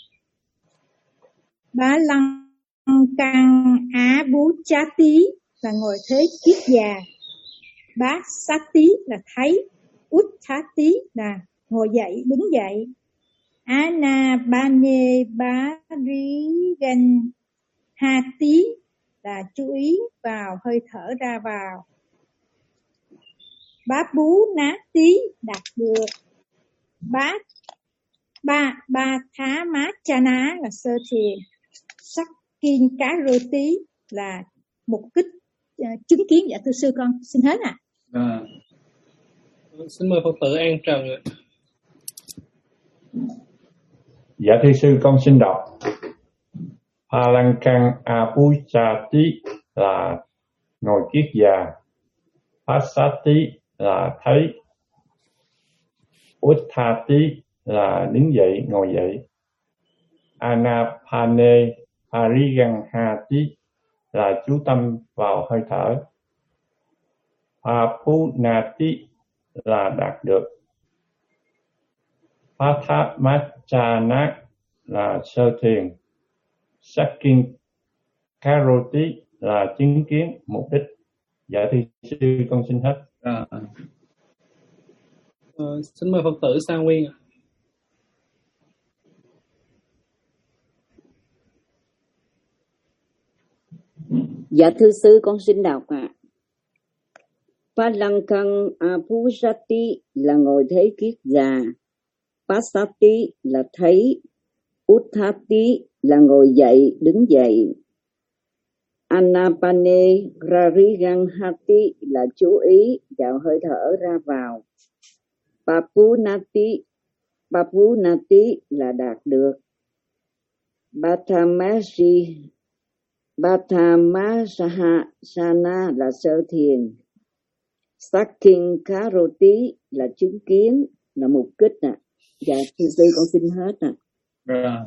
Bá lăng căng á bú chá tí là ngồi thế kiết già. Bá sát tí là thấy. Út thá tí là ngồi dậy, đứng dậy. Á na ba nê bá rí gan ha tí là chú ý vào hơi thở ra vào. Bá bú ná tí đạt được. Bá ba ba thá má cha ná là sơ thiền. Sắc kiên cá rô tí là mục đích uh, chứng kiến. Dạ thưa sư, con xin hết ạ. À. À. Xin mời Phật tử An Trần ạ. Dạ thưa sư, con xin đọc. Palankang Apuchati là ngồi kiết già. Pasati là thấy. Uttati là đứng dậy, ngồi dậy. Anapane Pariganhati là chú tâm vào hơi thở. Papunati là đạt được. Pathamachana là sơ thiền. Sakkin Karoti là chứng kiến mục đích. Dạ thưa sư, con xin hết. À. À, xin mời Phật tử Sa Nguyên ạ. Dạ thưa sư, con xin đọc ạ. À. Palankang Apusati là ngồi thế kiết già. Pasati là thấy. Uthati là ngồi dậy, đứng dậy. Anapane Rariganhati là chú ý vào hơi thở ra vào. Papunati Papunati là đạt được. Bathamasi Bathamasana là sơ thiền. Sakkin Karoti là chứng kiến, là mục đích ạ. À. Dạ thưa sư, con xin hết ạ. À.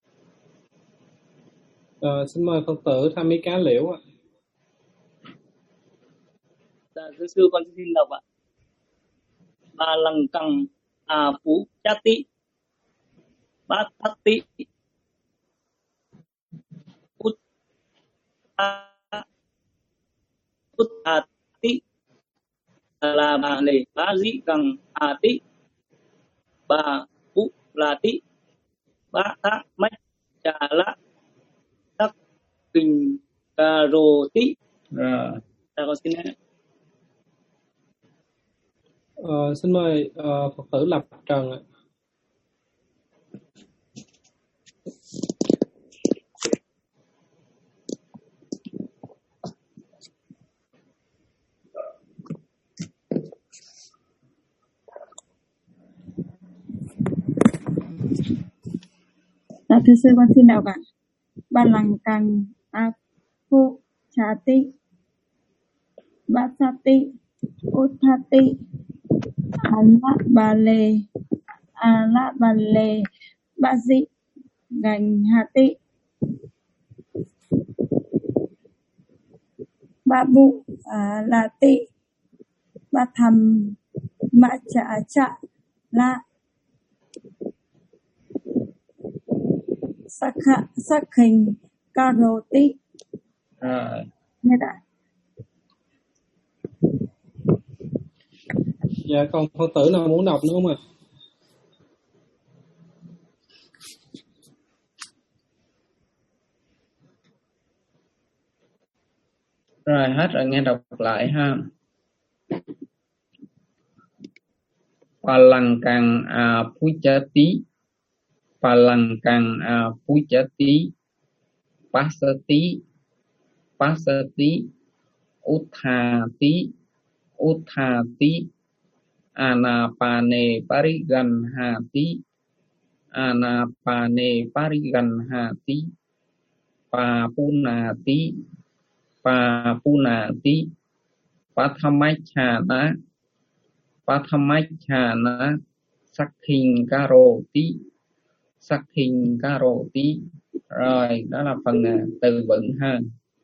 À, xin mời Phật tử Tham Mỹ Cá Liễu ạ. Dạ thưa sư, con xin đọc ạ. Ba lăng căng a phú chati bát thati út út ati là bà lệ bá dĩ căng a ti bà phú là ti bá thác mách trà lá tắc kinh cà rô ti. À. Dạ con xin hết. Uh, xin mời uh, Phật tử Lập Trần ạ. Dạ thưa sư, con xin đọc ạ. Ba lăng căng a phu chati basati uthati ala bale ala bale bazi gành hati babu lati batham macha cha la sakha sakhin karoti. À. Nghe đã. Dạ còn Phật tử nào muốn đọc nữa không ạ? À? Rồi hết rồi, nghe đọc lại ha. Palankang Apuchati Palankang Apuchati Pasati Pasati Uthati Uthati Anapane Pariganhati Anapane Pariganhati Papunati Papunati Pathamachana Pathamachana Sakhin Karoti. Sakhin Karoti. Rồi, đó là phần từ vựng ha.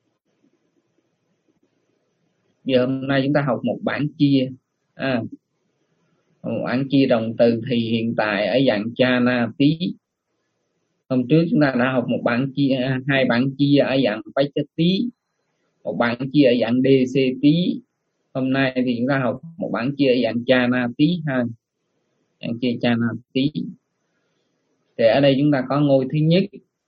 Giờ hôm nay chúng ta học một bảng chia. À, một bảng chia động từ thì hiện tại ở dạng chana tí. Hôm trước chúng ta đã học một bảng chia, hai bảng chia ở dạng pachati, một bảng chia ở dạng dc tí. Hôm nay thì chúng ta học một bảng chia ở dạng chana tí ha, dạng chia chana tí. Thì ở đây chúng ta có ngôi thứ nhất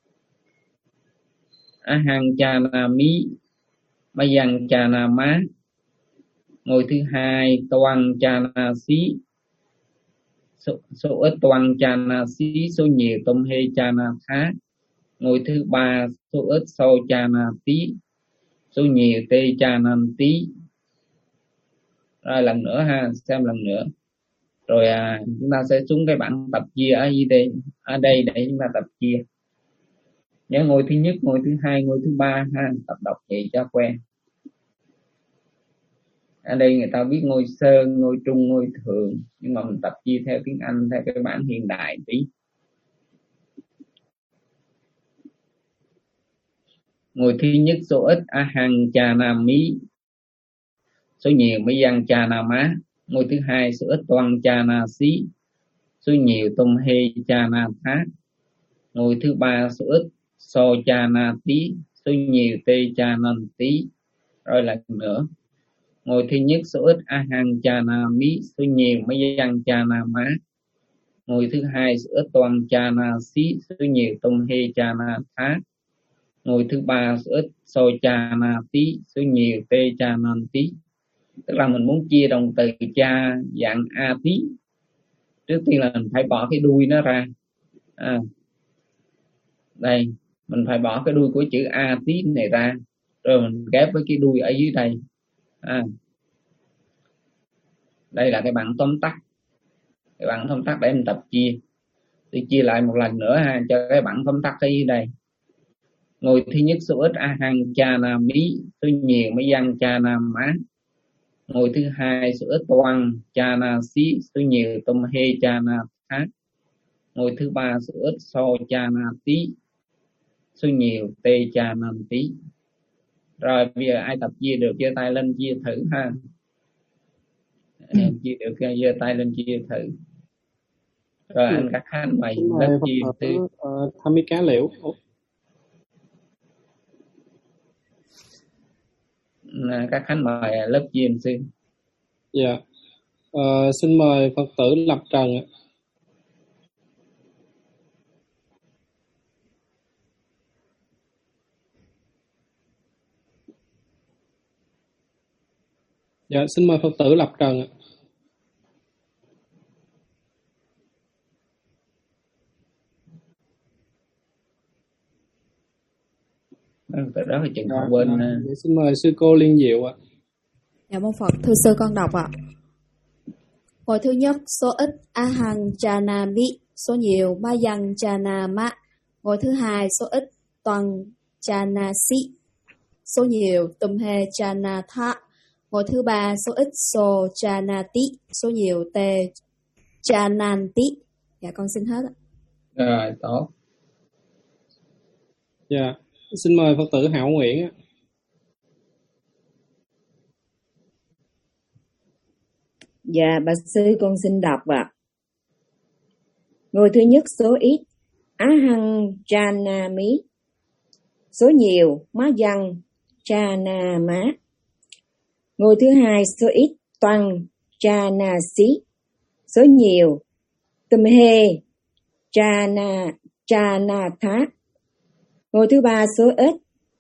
ahang chana mi mayang chana má. Ngôi thứ hai toang chana xí, số, số ít toang chana xí, số nhiều tôm hê chana thá. Ngôi thứ ba số ít so chana tí, số nhiều tê chana tí. Rồi lần nữa ha, xem lần nữa. Rồi à, chúng ta sẽ xuống cái bảng tập chia ở đây, ở đây để chúng ta tập chia. Nhớ ngôi thứ nhất, ngôi thứ hai, ngôi thứ ba ha, tập đọc vậy cho quen. Ở đây người ta biết ngôi sơn, ngôi trung, ngôi thường, nhưng mà mình tập chia theo tiếng Anh, theo cái bản hiện đại tí. Ngôi thứ nhất số ít ahang chana mi, số nhiều mayang chana má. Ngôi thứ hai số ít toang chana xí, số nhiều tôm hê chana thá. Ngôi thứ ba số ít so chana tí, số nhiều tê chana tí. Rồi lần nữa. Ngôi thứ nhất số ít ahang chana mi, số nhiều mayang chana má. Ngôi thứ hai số ít toang chana xí, số nhiều tôm hê chana thá. Ngôi thứ ba số ít so chana tí, số nhiều tê chana tí. Tức là mình muốn chia động từ cha dạng a tí, trước tiên là mình phải bỏ cái đuôi nó ra. À, đây mình phải bỏ cái đuôi của chữ a tí này ra, rồi mình ghép với cái đuôi ở dưới đây. À, đây là cái bảng tóm tắt, cái bảng tóm tắt để mình tập chia. Tôi chia lại một lần nữa ha, cho cái bảng tóm tắt ở dưới đây. Ngôi thứ nhất số ít ahang chana mi, số nhiều mayang chana má. Ngôi thứ hai số ít toang chana xí, số nhiều tôm hê chana thá. Ngôi thứ ba số ít so chana tí, số nhiều tê chana tí. Rồi bây giờ ai tập chia được giơ tay lên chia thử ha. Em chia được giơ tay lên chia thử. Rồi anh Các Khánh mày lớp chia từ uh, tham ý cá liễu. Các Khánh mời lớp chia em sư. Dạ. Uh, xin mời Phật tử Lập Trần ạ. Dạ, xin mời Phật tử Lập Trần ạ. Từ đó thì chừng không quên. Dạ, xin mời sư cô Liên Diệu ạ. Dạ mô Phật, thưa sư con đọc ạ. Ngôi thứ nhất số ít ahang chana mi, số nhiều mayang chana ma. Ngôi thứ hai số ít toang chana si, số nhiều tôm hê chana tha. Ngôi thứ ba số ít so chana tí, số nhiều tê chanan tí. Dạ con xin hết ạ. Rồi tốt. Dạ, xin mời Phật tử Hảo Nguyễn ạ. Dạ bà sư con xin đọc ạ. Ngôi thứ nhất số ít ahang chana mi, số nhiều mayang chana má. Ngôi thứ hai số ít toang chana xí, số nhiều tôm hê chana chana thá. Ngôi thứ ba số ít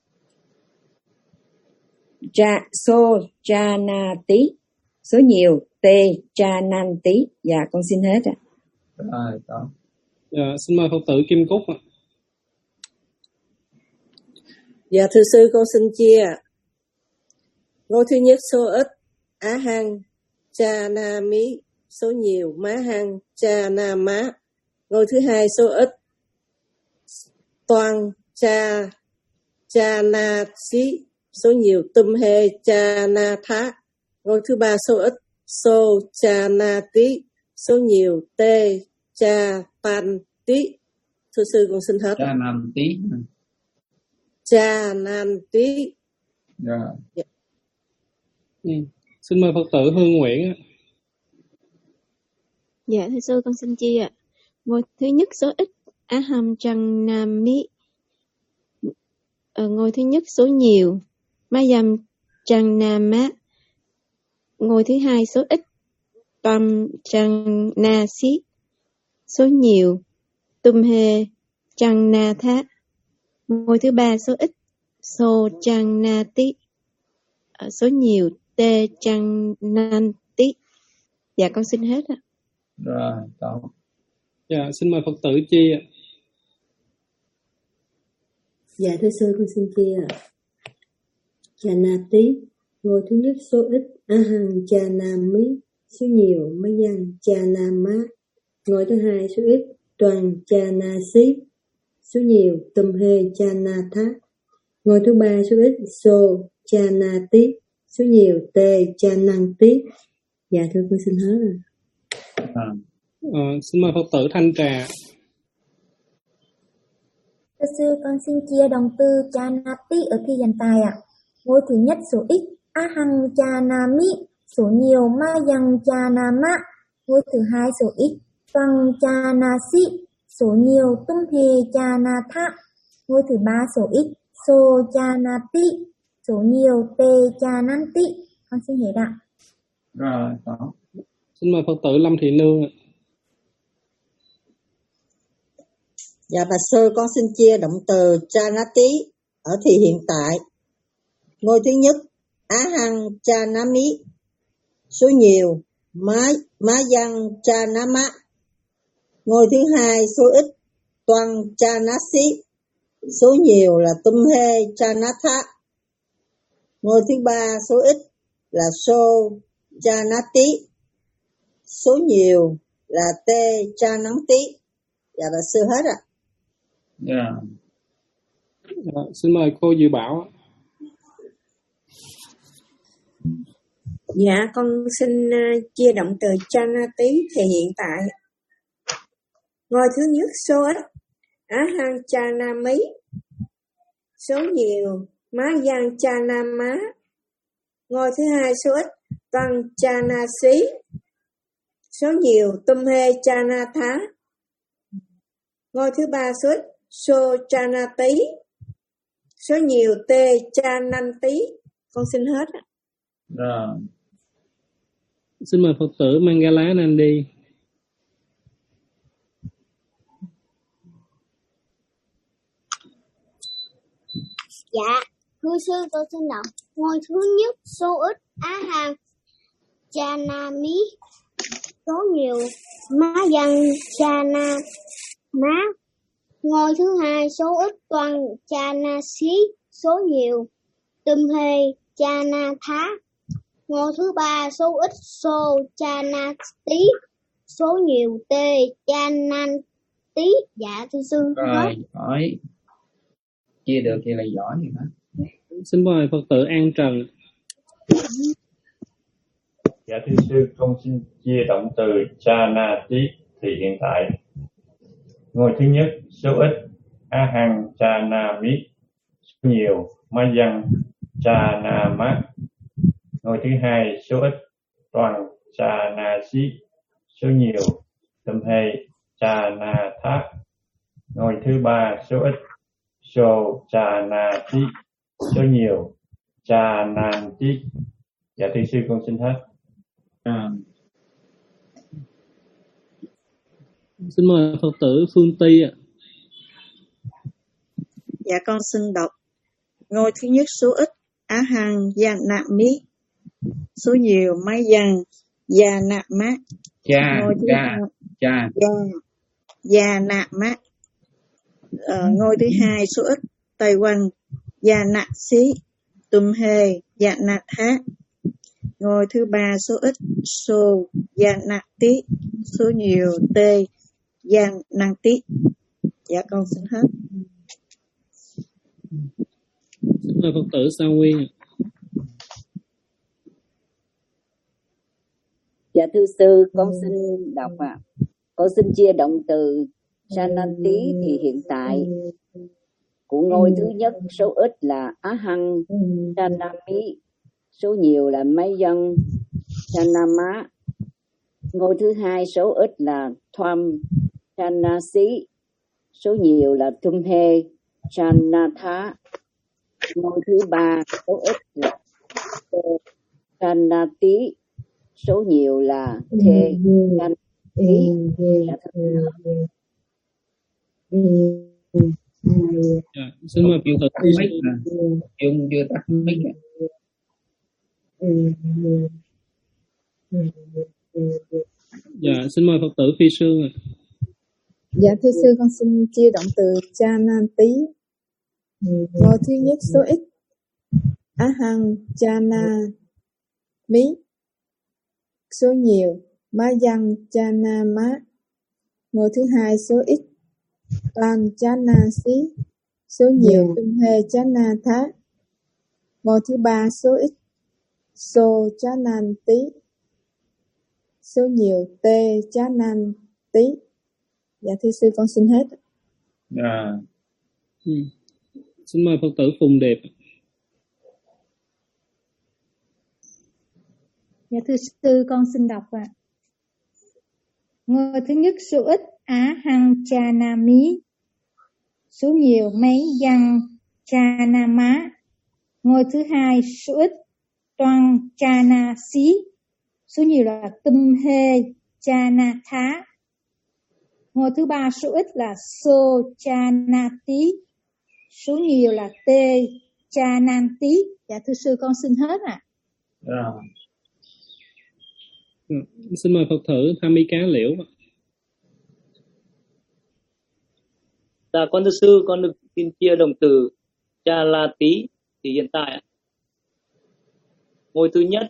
cha so chana tí, số nhiều tê chanan tí. Dạ con xin hết ạ. Rồi tốt. Dạ, xin mời Phật tử Kim Cúc ạ. Dạ thưa sư con xin chia. Ngôi thứ nhất số ít ahang chana mi, số nhiều mahang chana má. Ngôi thứ hai số ít toang cha chana xí, số nhiều tum hê chana thá. Ngôi thứ ba số ít so cha na tí, số nhiều t cha pan tí. Thưa sư con xin hết. Cha nam tí. Cha nam tí. Rồi. Dạ. Ừ. Xin mời Phật tử Hương Nguyễn. Dạ thưa sư, con xin chia ạ. Ngôi thứ nhất số ít Aham Chang Nam Mi. Ờ, ngôi thứ nhất số nhiều Mayam Chang Nam Má. Ngôi thứ hai số ít Tam Chang Na Si. Số nhiều Tumhe Chang Na Tha. Ngôi thứ ba số ít So Chang Na Ti. Ờ, số nhiều Te Chang Nan Ti. Dạ con xin hết ạ. Rồi, tốt. Dạ, xin mời Phật tử Chi ạ. Dạ thưa sư, con xin chia ạ. Cha na tí, ngôi thứ nhất số ít Ahang cha na mí, số nhiều mấy danh cha na má. Ngôi thứ hai số ít toàn cha na xí, số nhiều tum hê cha na thá. Ngôi thứ ba số ít so cha na tí, số nhiều tê cha năng tí. Dạ thưa con xin hết rồi. À, à, xin mời Phật tử Thanh Trà. Thưa sư, con xin chia đồng từ cha na tí ở thi hiện tại ạ. Ngôi thứ nhất số ít Ahang cha na mi, số nhiều ma yang cha na ma. Ngôi thứ hai số ít Tăng cha na si, số nhiều tum hê cha na tha. Ngôi thứ ba số ít so cha na ti, số nhiều tê cha nan ti. Con xin hết ạ. Rồi, tốt. Xin mời Phật tử Lâm Thị Nương ạ. Dạ bà sư, con xin chia động từ Chanati ở thì hiện tại. Ngôi thứ nhất Ahang Chanami, số nhiều Má Má Yang Chanama. Ngôi thứ hai số ít Toàn Chanasi, số nhiều là Tumhe Chanatha. Ngôi thứ ba số ít là So Chanati, số nhiều là Te Chananti. Dạ bà sư hết ạ. Yeah. À, xin mời cô Dự Bảo. Dạ con xin uh, chia động từ Chanati thì hiện tại. Ngôi thứ nhất số ít Ahang Chanami, số nhiều Má Yang Chanama. Ngôi thứ hai số ít Tăng Chanasi, số nhiều Tumhe Chanatha. Ngôi thứ ba số ít So Chanati, số nhiều Te Chananti. Con xin hết. Rồi. Xin mời Phật tử Mangala Nandi. Dạ, thưa sư tôi xin đọc. Ngôi thứ nhất số ít Ahang Chanami, số nhiều Má Yang Chana Má. Ngôi thứ hai số ít Toàn Chana Xí, số nhiều Tum Hê Chana Thá. Ngôi thứ ba số ít So Chana Tí, số nhiều Tê Chanan Tí. Dạ thưa sư. Rồi, hỏi. Chia được thì là giỏi gì đó. Xin mời Phật tử An Trần. Dạ thưa sư, con xin chia động từ Chanati thì hiện tại. Ngôi thứ nhất số ít Ahang Chanami, số nhiều Mayang Chanama. Ngôi thứ hai số ít Toàn Chanasi, số nhiều Tumhe Chanatha. Ngôi thứ ba số ít So Chanati, số nhiều Chananti. Dạ thưa sư con xin hết. À. Xin mời Phật tử Phương Ti ạ. Dạ con xin đọc. Ngôi thứ nhất số ít Ahang Yanami, số nhiều Máy Yang Yanama. Cha, ngôi thứ cha, hai, cha. Yanama. Ờ, ngôi thứ hai số ít Tây Quan Yanasi, Tumhe Yanatha. Ngôi thứ ba số ít So Yanati, số nhiều Tê Yananti. Dạ con xin hết. Xin mời Phật tử Sa Nguyên. Dạ thưa sư, con xin đọc ạ. À. Con xin chia động từ Chananti thì hiện tại của ngôi thứ nhất số ít là Ahang Chanami, số nhiều là Mayan Chanama. Ngôi thứ hai số ít là Tham Chanasi, số nhiều là Tumhe Chanatha. Ngôi thứ ba số ít là Chanati, số nhiều là Thê Chanati. Dạ, xin mời Kiều Tự. Dùng chưa tắt mic. Dạ, xin mời Phật tử Phi Sư. Dạ thưa sư, con xin chia động từ Chananti. Ngôi thứ nhất số ít Ahang Chanami, số nhiều Mayan Chanama. Ngôi thứ hai số ít Tan Chanasi, số nhiều Tumhe Chanatha. Ngôi thứ ba số ít So Chananti, số nhiều Te Chananti. Dạ thưa sư, con xin hết. Dạ. Ừ. Xin mời Phật tử Phùng Đẹp. Dạ thưa sư, con xin đọc ạ. À. Ngôi thứ nhất số ít Á Hăng Chanami, số nhiều mấy Văn Chanama. Ngôi thứ hai số ít Toan Chanasi, số nhiều là Tum He Chanatha. Ngôi thứ ba số ít là So Chanati, số nhiều là Te Chananti. Dạ thưa sư, con xin hết ạ. À. Rồi. Ừ. Xin mời Phật tử Thamika Liễu. Dạ con thưa sư, con được xin chia động từ Chalati thì hiện tại. Ngôi thứ nhất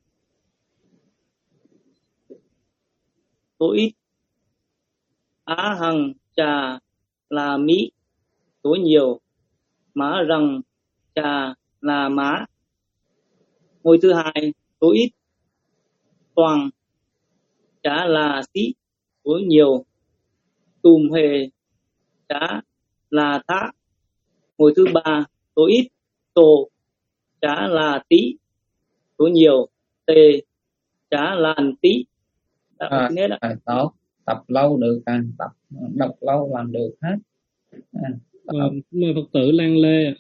số ít Á Hằng Trà là Mỹ, số nhiều Má Răng Trà là Má. Ngôi thứ hai số ít Toàn Trà là Sĩ, số nhiều Tùm Hề Trà là Thá. Ngôi thứ ba số ít Tổ Trà là Tí, số nhiều Tề Trà là Tí. Đã à, nghe đã. À, tốt. Tập lâu được à, tập đọc lâu làm được hết. À, à, mời Phật tử Lan Lê.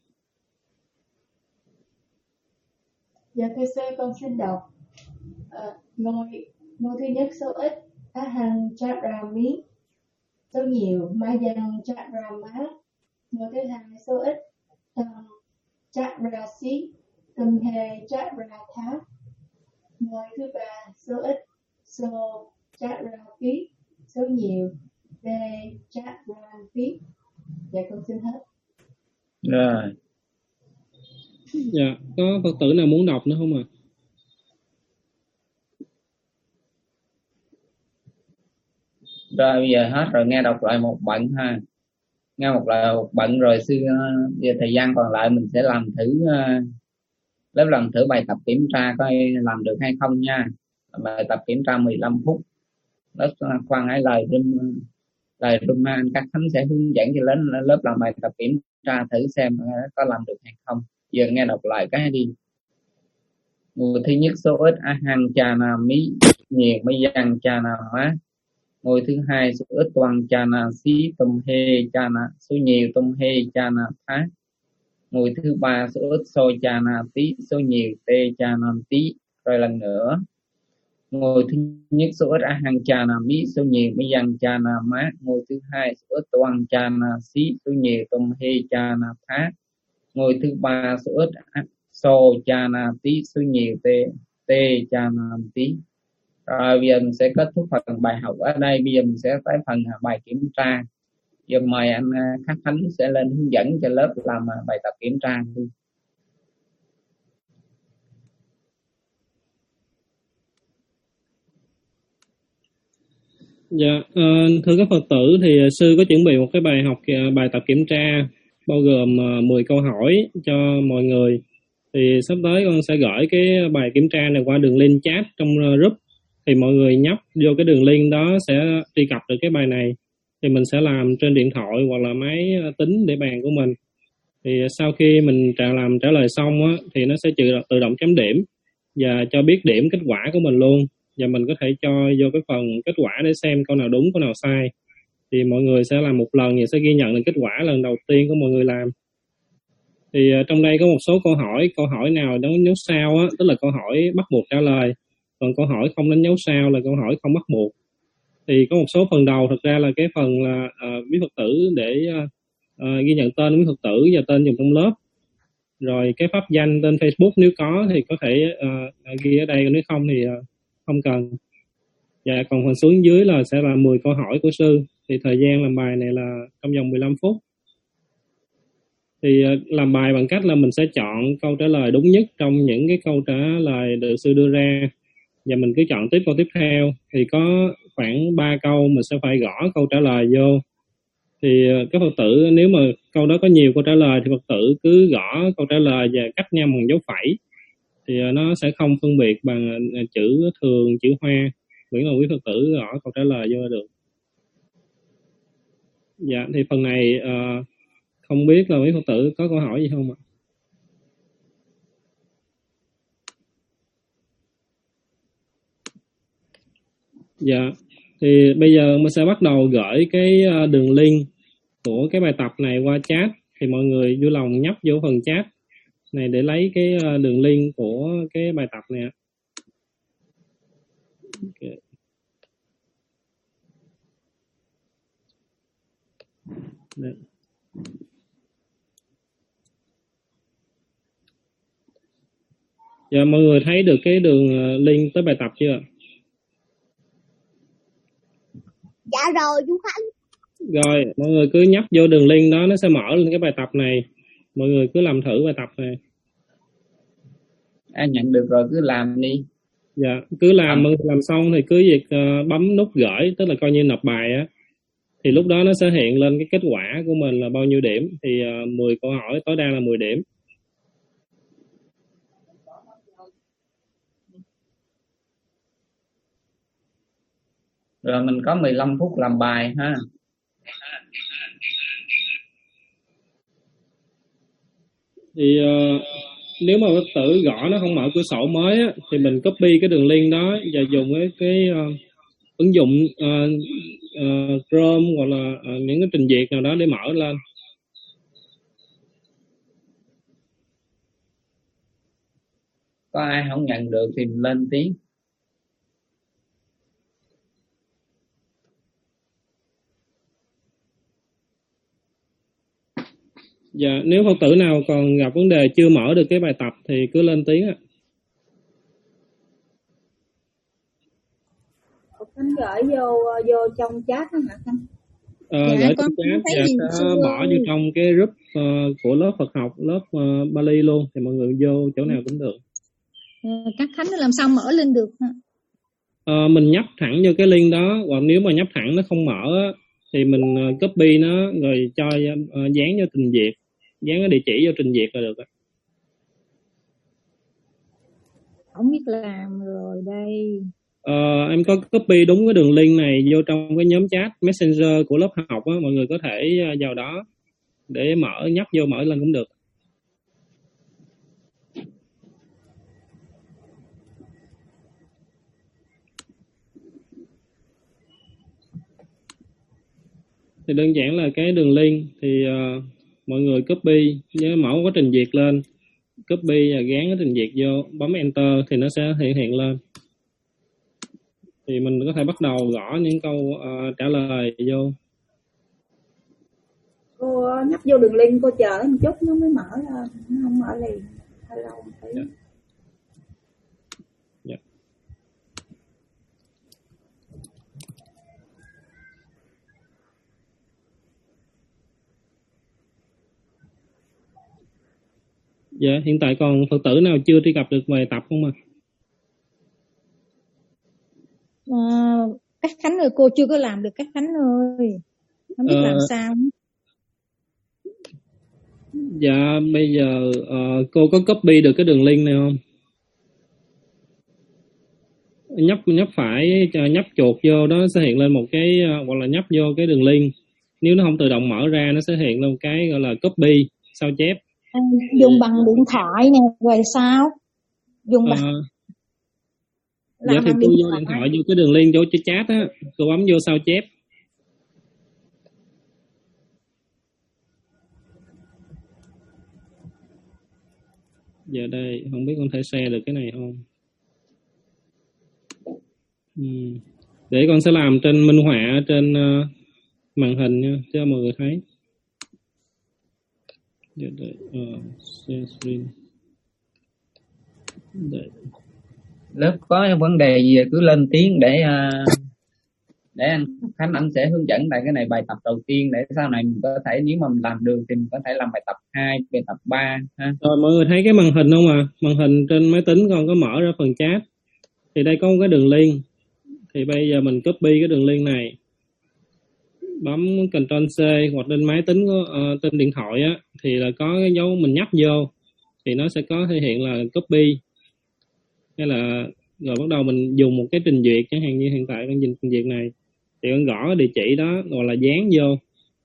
Dạ thưa sư, con xin đọc à, ngôi ngôi thứ nhất số ít Ahang Chakrami, số nhiều Mayan Chakrama. Ngôi thứ hai số ít Tam Chakrasi, Tumhe Chakratha. Ngôi thứ ba số ít So Chakrapi, số nhiều Te Chakrapi. Dạ con xin hết. Rồi. Dạ, có Phật tử nào muốn đọc nữa không ạ? À? Rồi bây giờ hết rồi, nghe đọc lại một bận ha. Nghe một lại một bận rồi sư, giờ thời gian còn lại mình sẽ làm thử uh, lớp làm thử bài tập kiểm tra coi làm được hay không nha. Bài tập kiểm tra mười lăm phút. Lớp khoan hãy lời rung lời rung anh các thánh sẽ hướng dẫn cho lên lớp làm bài tập kiểm tra thử xem có làm được hay không. Giờ nghe đọc lại cái đi. Ngôi thứ nhất số ít Ahang Chanami, nhiều mấy Văn Chanama. Ngôi thứ hai số ít Toàn Chanasi, Tum He Chana, số nhiều Tum He Chanatha. Ngôi thứ ba số ít So Chanati, số nhiều Te Chananti. Rồi lần nữa. Ngôi thứ nhất số ít Ahang Chanami, số nhiều mấy Văn Chanama. Ngôi thứ hai số ít Toàn Chanasi, số nhiều Tum He Chanatha. Ngôi thứ ba số ít So Chanati, số nhiều Te Te Chananti. Rồi bây giờ mình sẽ kết thúc phần bài học ở đây. Bây giờ mình sẽ tới phần bài kiểm tra. Giờ mời anh Khắc Thánh sẽ lên hướng dẫn cho lớp làm bài tập kiểm tra. Dạ, uh, thưa các Phật tử thì sư có chuẩn bị một cái bài học bài tập kiểm tra bao gồm uh, mười câu hỏi cho mọi người. Thì sắp tới con sẽ gửi cái bài kiểm tra này qua đường link chat trong uh, group thì mọi người nhấp vô cái đường link đó sẽ truy cập được cái bài này. Thì mình sẽ làm trên điện thoại hoặc là máy tính để bàn của mình. Thì sau khi mình trả làm trả lời xong á, thì nó sẽ tự động chấm điểm và cho biết điểm kết quả của mình luôn. Và mình có thể cho vô cái phần kết quả để xem câu nào đúng, câu nào sai. Thì mọi người sẽ làm một lần và sẽ ghi nhận được kết quả lần đầu tiên của mọi người làm. Thì uh, trong đây có một số câu hỏi, câu hỏi nào đánh dấu sao á, tức là câu hỏi bắt buộc trả lời. Còn câu hỏi không đánh dấu sao là câu hỏi không bắt buộc. Thì có một số phần đầu thực ra là cái phần là uh, quý Phật tử để uh, uh, ghi nhận tên quý Phật tử và tên dùng trong lớp. Rồi cái pháp danh tên Facebook nếu có thì có thể uh, ghi ở đây, nếu không thì uh, không cần. Và còn phần xuống dưới là sẽ là mười câu hỏi của sư. Thì thời gian làm bài này là trong vòng mười lăm phút. Thì làm bài bằng cách là mình sẽ chọn câu trả lời đúng nhất trong những cái câu trả lời được sư đưa ra. Và mình cứ chọn tiếp câu tiếp theo. Thì có khoảng ba câu mình sẽ phải gõ câu trả lời vô. Thì các Phật tử nếu mà câu đó có nhiều câu trả lời thì Phật tử cứ gõ câu trả lời và cách nhau bằng dấu phẩy. Thì nó sẽ không phân biệt bằng chữ thường, chữ hoa. Miễn là quý Phật tử gõ câu trả lời vô là được. Dạ, thì phần này uh, không biết là quý Phật tử có câu hỏi gì không ạ? Dạ, thì bây giờ mình sẽ bắt đầu gửi cái đường link của cái bài tập này qua chat. Thì mọi người vui lòng nhấp vô phần chat này để lấy cái đường link của cái bài tập này. Okay. Đấy. Dạ, mọi người thấy được cái đường link tới bài tập chưa? Dạ rồi chú Khánh. Rồi, mọi người cứ nhấp vô đường link đó, nó sẽ mở lên cái bài tập này. Mọi người cứ làm thử bài tập này. Ai nhận được rồi cứ làm đi. Dạ, cứ làm, mọi người làm xong thì cứ việc uh, bấm nút gửi, tức là coi như nộp bài á. Thì lúc đó nó sẽ hiện lên cái kết quả của mình là bao nhiêu điểm. Thì uh, mười câu hỏi tối đa là mười điểm. Rồi mình có mười lăm phút làm bài ha. Thì uh, nếu mà Phật tử gõ nó không mở cửa sổ mới á, thì mình copy cái đường link đó và dùng cái, cái uh, ứng dụng uh, uh, Chrome hoặc là uh, những cái trình duyệt nào đó để mở lên. Có ai không nhận được thì lên tiếng. Dạ, nếu Phật tử nào còn gặp vấn đề chưa mở được cái bài tập thì cứ lên tiếng ạ. Khánh gửi vô vô trong chat đó hả Khánh? Ờ, dạ, gửi trong chat và sẽ bỏ vô trong cái group uh, của lớp Phật học, lớp uh, Bali luôn. Thì mọi người vô chỗ nào cũng được. À, các Khánh làm sao mở lên được hả? Ờ, mình nhấp thẳng vô cái link đó, hoặc nếu mà nhấp thẳng nó không mở thì mình uh, copy nó rồi cho uh, dán vô trình duyệt. Dán cái địa chỉ vô trình duyệt là được ạ. Không biết làm rồi đây. Ờ, em có copy đúng cái đường link này vô trong cái nhóm chat Messenger của lớp học á, mọi người có thể vào đó để mở, nhấp vô mở lên cũng được. Thì đơn giản là cái đường link thì uh, mọi người copy, nhớ mở quá trình duyệt lên, copy và gán cái trình duyệt vô, bấm enter thì nó sẽ hiện hiện lên. Thì mình có thể bắt đầu gõ những câu uh, trả lời vô. Cô nhấp vô đường link, cô chờ một chút nó mới mở ra, nó không mở liền, hơi lâu một tí. Yeah. Yeah. Dạ, hiện tại còn Phật tử nào chưa truy cập được bài tập không ạ? À, các Khánh ơi, cô chưa có làm được các Khánh ơi, không biết ờ, làm sao. Dạ, bây giờ uh, cô có copy được cái đường link này không? nhấp nhấp phải, nhấp chuột vô đó sẽ hiện lên một cái, hoặc là nhấp vô cái đường link. Nếu nó không tự động mở ra, nó sẽ hiện lên một cái gọi là copy, sao chép. À, dùng bằng điện thoại nè, rồi sao? Dùng bằng... À, dạ thì cô vô điện thoại, vô cái đường link, vô cái chat á, cô bấm vô sao chép. Giờ đây, không biết con thể share được cái này không? Ừ. Để con sẽ làm trên minh họa trên uh, màn hình nha, cho mọi người thấy. Giờ đây, uh, share screen. Đây. Lớp có vấn đề gì cứ lên tiếng để uh, để anh Khánh anh sẽ hướng dẫn tại cái này bài tập đầu tiên, để sau này mình có thể, nếu mà mình làm được thì mình có thể làm bài tập hai, bài tập ba ha. Rồi mọi người thấy cái màn hình không à? Màn hình trên máy tính con có mở ra phần chat. Thì đây có một cái đường link. Thì bây giờ mình copy cái đường link này, bấm Ctrl C, hoặc trên máy tính của, uh, trên điện thoại á, thì là có cái dấu mình nhấp vô thì nó sẽ có thể hiện là copy. Hay là rồi bắt đầu mình dùng một cái trình duyệt, chẳng hạn như hiện tại con trình duyệt này thì con gõ cái địa chỉ đó gọi là dán vô.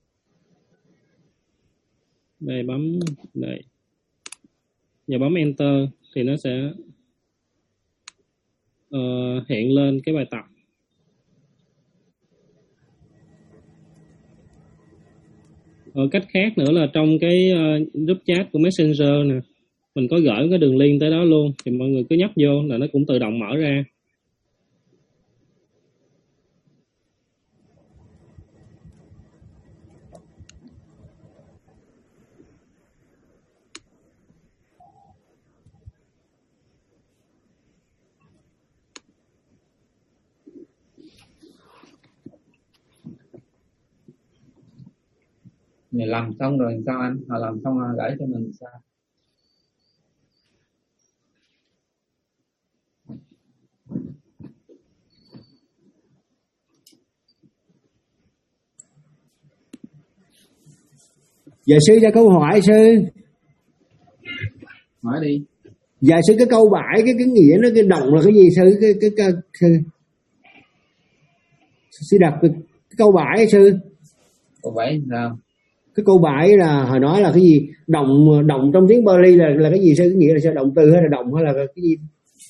Đây bấm đây. Giờ bấm enter thì nó sẽ uh, hiện lên cái bài tập. Ở cách khác nữa là trong cái uh, group chat của Messenger nè, mình có gửi cái đường link tới đó luôn, thì mọi người cứ nhấp vô là nó cũng tự động mở ra. Người làm xong rồi sao anh? Họ làm xong rồi gửi cho mình sao? Dạ sư cho câu hỏi sư. Hỏi đi. Dạ sư, cái câu bãi, cái cái nghĩa nó, cái động là cái gì sư? Cái cái cái, cái... sư đọc cái, cái câu bãi sư. Câu bãi sao? Cái câu bãi là hồi nói là cái gì? Động động trong tiếng Bali là là cái gì sư? Cái nghĩa là sao? Động từ hay là động hay là cái gì?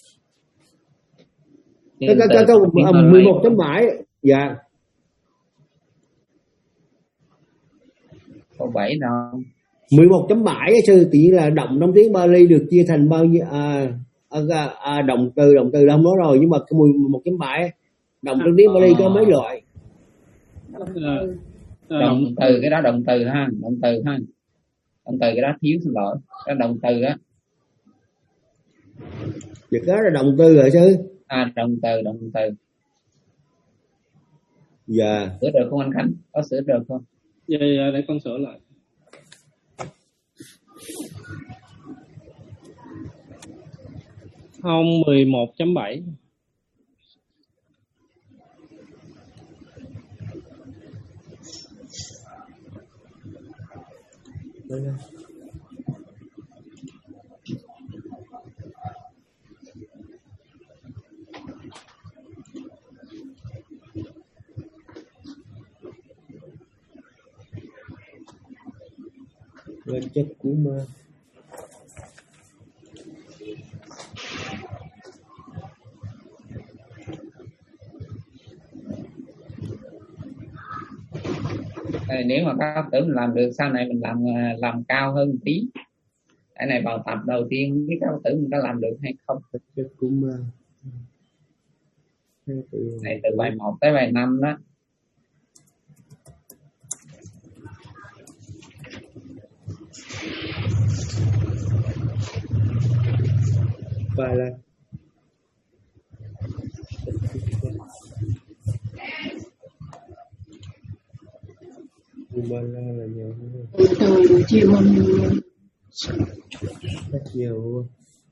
Cái cái cái câu mười một chấm bảy. Dạ. Câu bảy nào? mười một chấm bảy sư, thì là động trong tiếng Bali được chia thành bao nhiêu à, à, à, động từ động từ là không nói rồi, nhưng mà cái mười một chấm bảy động trong tiếng Bali có mấy loại? Động từ, cái đó động từ ha, động từ ha. Động từ cái đó thiếu, xin lỗi. Cái động từ á. Việc đó là động từ rồi sư. À, động từ, động từ. Dạ. Sửa được không anh Khánh? Có sửa được không? Dạ, dạ, để con sửa lại. Không, mười một chấm bảy. Lên chất của ma. Đây, nếu mà các tử mình làm được, sau này mình làm làm cao hơn tí. Cái này vào tập đầu tiên biết các tử mình có làm được hay không. Chất của ma. Này từ bài một tới bài năm đó. Bài là Ba la là nhiều hơn. Từ từ chia mâm rất nhiều luôn.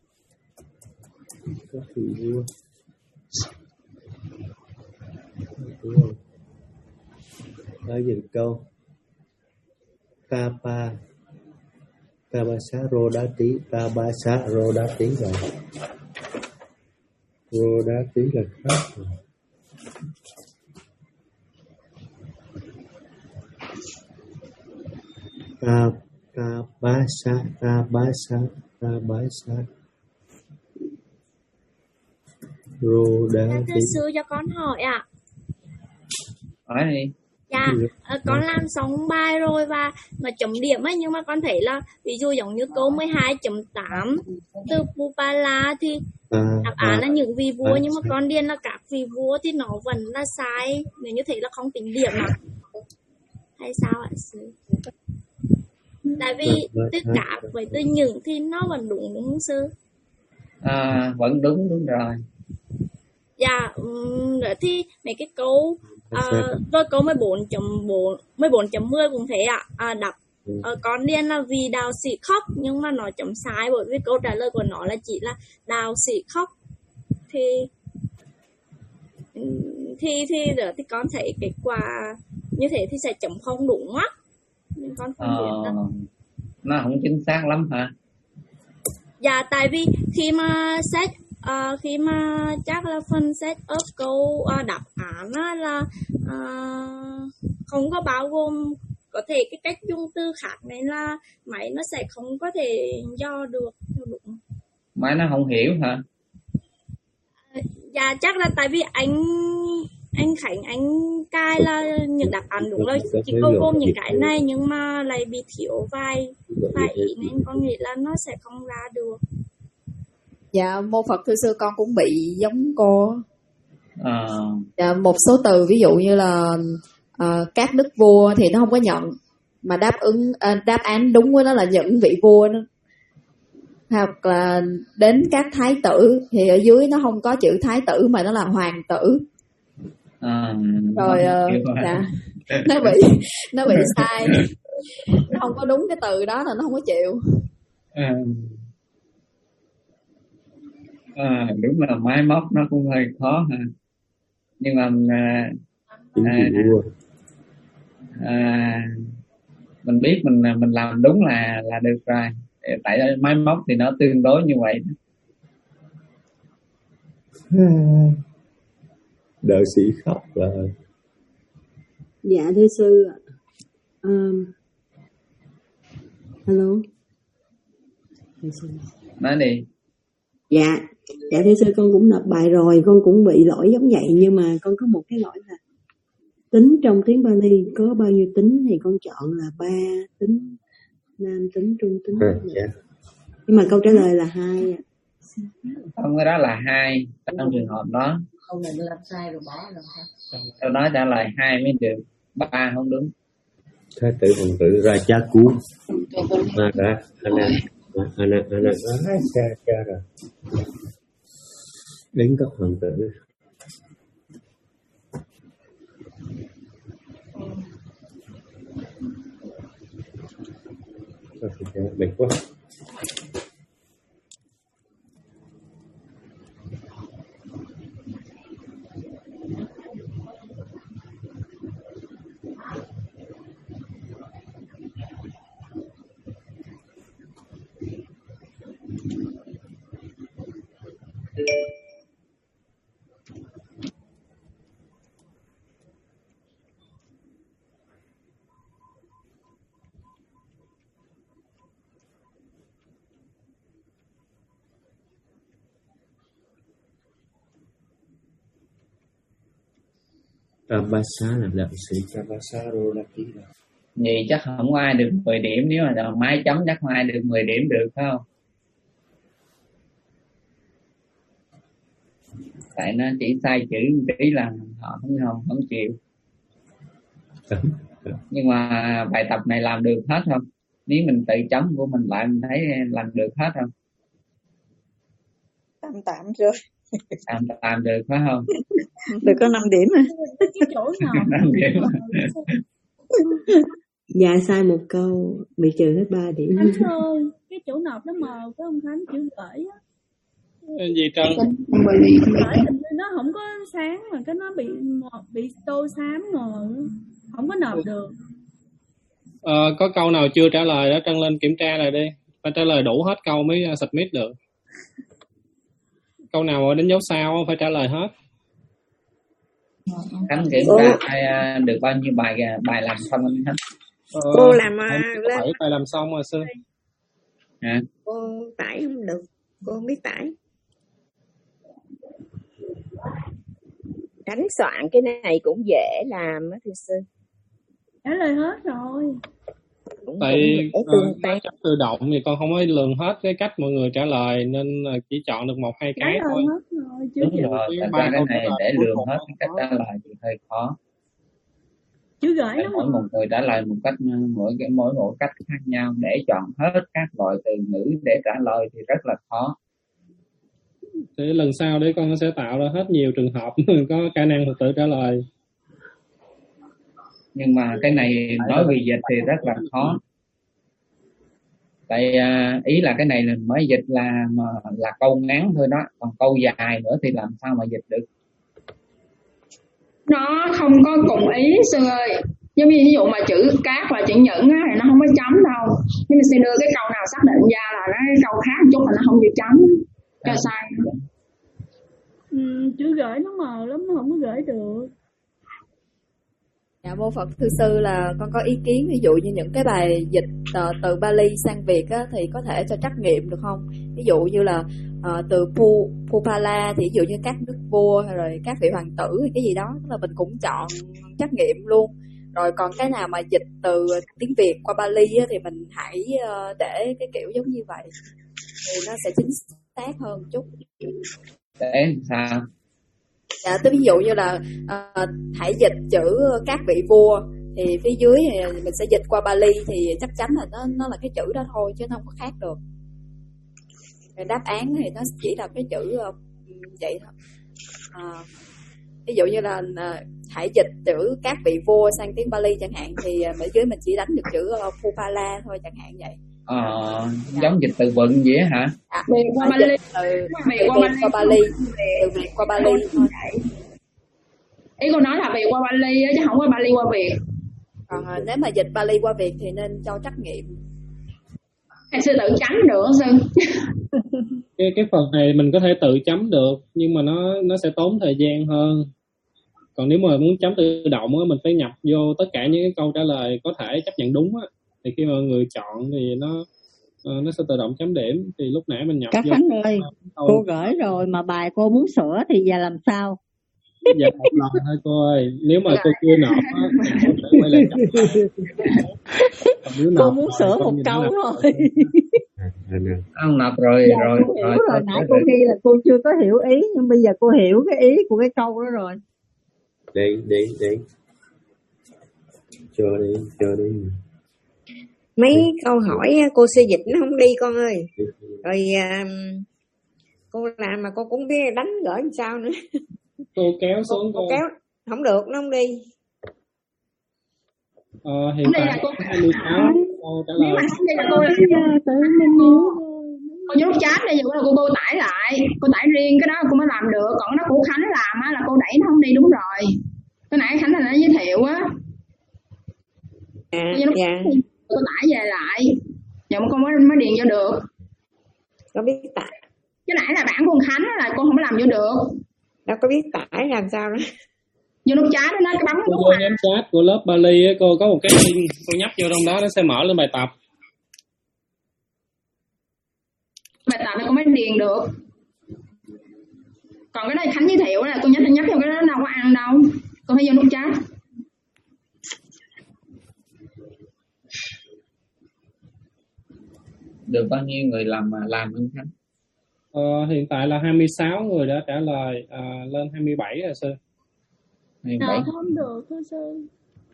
Có thử luôn. Đúng không? Nói dừng câu Kapa Kabasa Rodati Kabasa Rodati rồi. Rô đá tí là khác rồi. Ta ta bá sa ta bá sa ta bá sa rô đá Dạ, tí. thưa sư cho con hỏi ạ. Hỏi đi. Dạ, ờ, con làm xong bài rồi và mà chấm điểm ấy, nhưng mà con thấy là ví dụ giống như câu mười hai chấm tám từ Pupala thì À, đáp án à, là những vị vua, à, nhưng mà con điền là các vị vua thì nó vẫn là sai, nếu như thế là không tính điểm à? Hay sao ạ sư? Tại vì từ các với từ những thì nó vẫn đúng đúng không sư? À, vẫn đúng đúng rồi. Dạ, um, nữa thì mấy cái câu à, rồi câu mười bốn chấm bốn, mười bốn chấm mười cũng thế ạ. À, đọc à, con điền là vì đạo sĩ khóc, nhưng mà nó chấm sai bởi vì câu trả lời của nó là chỉ là đạo sĩ khóc. Thì thì thì rồi thì con thấy kết quả như thế thì sẽ chấm không đúng á. Nhưng con không Ờ, biết đâu. nó không chính xác lắm hả? Dạ, tại vì khi mà xét uh, khi mà chắc là phần set up câu uh, đáp án á, là uh, không có bao gồm, có thể cái cách dùng từ khác nên là máy nó sẽ không có thể do được đúng. Máy nó không hiểu hả? Dạ, chắc là tại vì anh anh Khánh anh cài là những đáp án đúng rồi, chỉ có gồm những cái này nhưng mà lại bị thiếu vài vài ý nên con nghĩ là nó sẽ không ra được. Dạ, mô Phật thưa sư, con cũng bị giống cô. À. Dạ, một số từ ví dụ như là uh, các đức vua thì nó không có nhận, mà đáp ứng uh, đáp án đúng của nó là những vị vua đó. Hoặc là đến các thái tử thì ở dưới nó không có chữ thái tử mà nó là hoàng tử. À, rồi uh, dạ, nó bị nó bị sai, nó không có đúng cái từ đó là nó không có chịu. À. À, đúng là máy móc nó cũng hơi khó ha, nhưng mà à, à, à, mình biết mình mình làm đúng là là được rồi, tại máy móc thì nó tương đối như vậy. Đợi sĩ khóc là. Dạ thưa sư. Um, hello. Nói đi. Dạ, dạ thưa sư, con cũng nộp bài rồi, con cũng bị lỗi giống vậy, nhưng mà con có một cái lỗi là tính trong tiếng Pali có bao nhiêu tính thì con chọn là ba tính, nam tính, trung tính. À, dạ. Nhưng mà câu trả lời là hai. Không, cái đó là hai trong trường hợp đó. Không là làm sai rồi bỏ rồi hả? Câu nói trả lời hai mới được, ba không đúng. Thái tử hoàng tử ra cha cú. À đã, anh em. Anh anh anh anh cha cha rồi đến các hoàng tử mệt quá. Tabasa là đạo sĩ Tabasa Rolaki. Vậy chắc không có ai được mười điểm, nếu mà là máy chấm chắc không ai được mười điểm được phải không? Tại nó chỉ sai chữ tí là họ không không, không chịu. Nhưng mà bài tập này làm được hết không? Nếu mình tự chấm của mình lại mình thấy làm được hết không? Tạm tạm rồi. Tạm tạm được phải không? Được có năm điểm à? Cái chỗ nào? năm điểm. Dạ sai một câu bị trừ hết ba điểm. Khánh ơi, cái chỗ nộp nó mờ phải không Khánh? Chữ gửi á. Gì Trân? Gửi hình như nó không có sáng mà cái nó bị bị tô xám mờ, không có nộp được. Ờ, có câu nào chưa trả lời đó Trân lên kiểm tra lại đi, phải trả lời đủ hết câu mới submit được. câu nào đánh dấu sao phải trả lời hết. Khánh kiểm tra ai à, được bao nhiêu bài bài làm xong anh Khánh? Ờ, Cô làm không, à, có lên bảy bài làm xong rồi sư. Hả? cô tải không được, cô không biết tải. Đánh soạn cái này cũng dễ làm á thưa sư. Trả lời hết rồi. Cũng, Tại cũng uh, tương nó tác. chấp tự động thì con không có lường hết cái cách mọi người trả lời nên uh, chỉ chọn được một hai Trả cái lời thôi. hết rồi chứ. Đúng rồi, thật ra cái này để lường hết cái cách trả lời thì hơi khó. Chứ gửi Để nó mỗi một người trả lời một cách mỗi cái mỗi một cách khác nhau, để chọn hết các loại từ ngữ để trả lời thì rất là khó. Thì lần sau để con sẽ tạo ra hết nhiều trường hợp có khả năng Phật tử trả lời. Nhưng mà cái này nói về dịch thì rất là khó. Tại à, ý là cái này là mới dịch là mà là câu ngắn thôi đó, còn câu dài nữa thì làm sao mà dịch được. Nó không có cùng ý sư ơi. Giống như ví dụ mà chữ cát và chữ nhẫn á, thì nó không có chấm đâu. Nhưng mình sẽ đưa cái câu nào xác định ra là nó cái câu khác một chút là nó không chữ chấm. Cho à. sai. Ừ, chữ gửi nó mờ lắm, nó không có gửi được. Dạ mô Phật thưa sư là con có ý kiến, ví dụ như những cái bài dịch uh, từ Bali sang Việt á, thì có thể cho trắc nghiệm được không? Ví dụ như là uh, từ Pu, Pupala thì ví dụ như các đức vua rồi các vị hoàng tử hay cái gì đó, tức là mình cũng chọn trắc nghiệm luôn. Rồi còn cái nào mà dịch từ tiếng Việt qua Bali á, thì mình hãy uh, để cái kiểu giống như vậy thì nó sẽ chính xác hơn chút. Để sao? Dạ, tức ví dụ như là uh, hãy dịch chữ các vị vua thì phía dưới thì mình sẽ dịch qua Bali thì chắc chắn là nó nó là cái chữ đó thôi chứ nó không có khác được. Rồi đáp án thì nó chỉ là cái chữ uh, vậy thôi. Uh, ví dụ như là uh, hãy dịch chữ các vị vua sang tiếng Bali chẳng hạn thì uh, ở dưới mình chỉ đánh được chữ uh, Phupala thôi chẳng hạn vậy. Ờ, giống dịch từ vựng vậy hả? À, Việt qua Bali, từ Việt qua Bali, từ Việt qua Bali thôi. Ý cô nói là Việt qua Bali chứ không có Bali qua Việt. Còn à, nếu mà dịch Bali qua Việt thì nên cho trắc nghiệm. Hay sư tự chấm được sư? cái cái phần này mình có thể tự chấm được nhưng mà nó nó sẽ tốn thời gian hơn. Còn nếu mà muốn chấm tự động á, mình phải nhập vô tất cả những cái câu trả lời có thể chấp nhận đúng á. Thì khi mọi người chọn thì nó uh, nó sẽ tự động chấm điểm. Thì lúc nãy mình nhập Các vô Khánh ơi, câu... cô gửi rồi mà bài cô muốn sửa thì giờ làm sao? Dạ một lần thôi cô ơi. Nếu mà cô chưa nộp á thì cô sẽ quay lại chậm lại. Cô muốn sửa một câu thôi. Không nộp rồi dạ, rồi cô hiểu rồi, rồi. Nãy cô ghi là cô chưa có hiểu ý nhưng bây giờ cô hiểu cái ý của cái câu đó rồi. Đi đi đi. Chờ đi, chờ đi. Mấy câu hỏi cô sẽ dịch nó không đi con ơi. Rồi à, cô làm mà cô cũng biết đánh gửi làm sao nữa. Cô kéo xuống cô, cô kéo không được, nó không đi. Ờ, hiện tại cô hai mươi sáu cô trả lời. Nếu mà cô cô nhốt chat đây giờ cô cô tải lại, cô tải riêng cái đó cô mới làm được. Còn nó của Khánh làm á là cô đẩy nó không đi đúng rồi. Cái nãy Khánh là nó giới thiệu á. À, nó, dạ. Cô tải về lại, giờ mà con mới mới điền vô được. Có biết tải. Cái nãy là bản của Khánh là cô không có làm vô được. Đâu có biết tải làm sao đó. Vô nút chat đó nó cái bấm cô vô nhóm chat của lớp Bali ấy, cô có một cái link, cô nhấp vô trong đó nó sẽ mở lên bài tập. Bài tập này cô mới điền được. Còn cái này Khánh giới thiệu là cô nhấp nhấp vô cái đó đâu có ăn đâu. Cô phải vô nút chat. Được bao nhiêu người làm làm không Khánh? Ờ, hiện tại là hai mươi sáu người đã trả lời, à, lên hai mươi bảy rồi sư. hai mươi bảy. Nào không được thưa sư.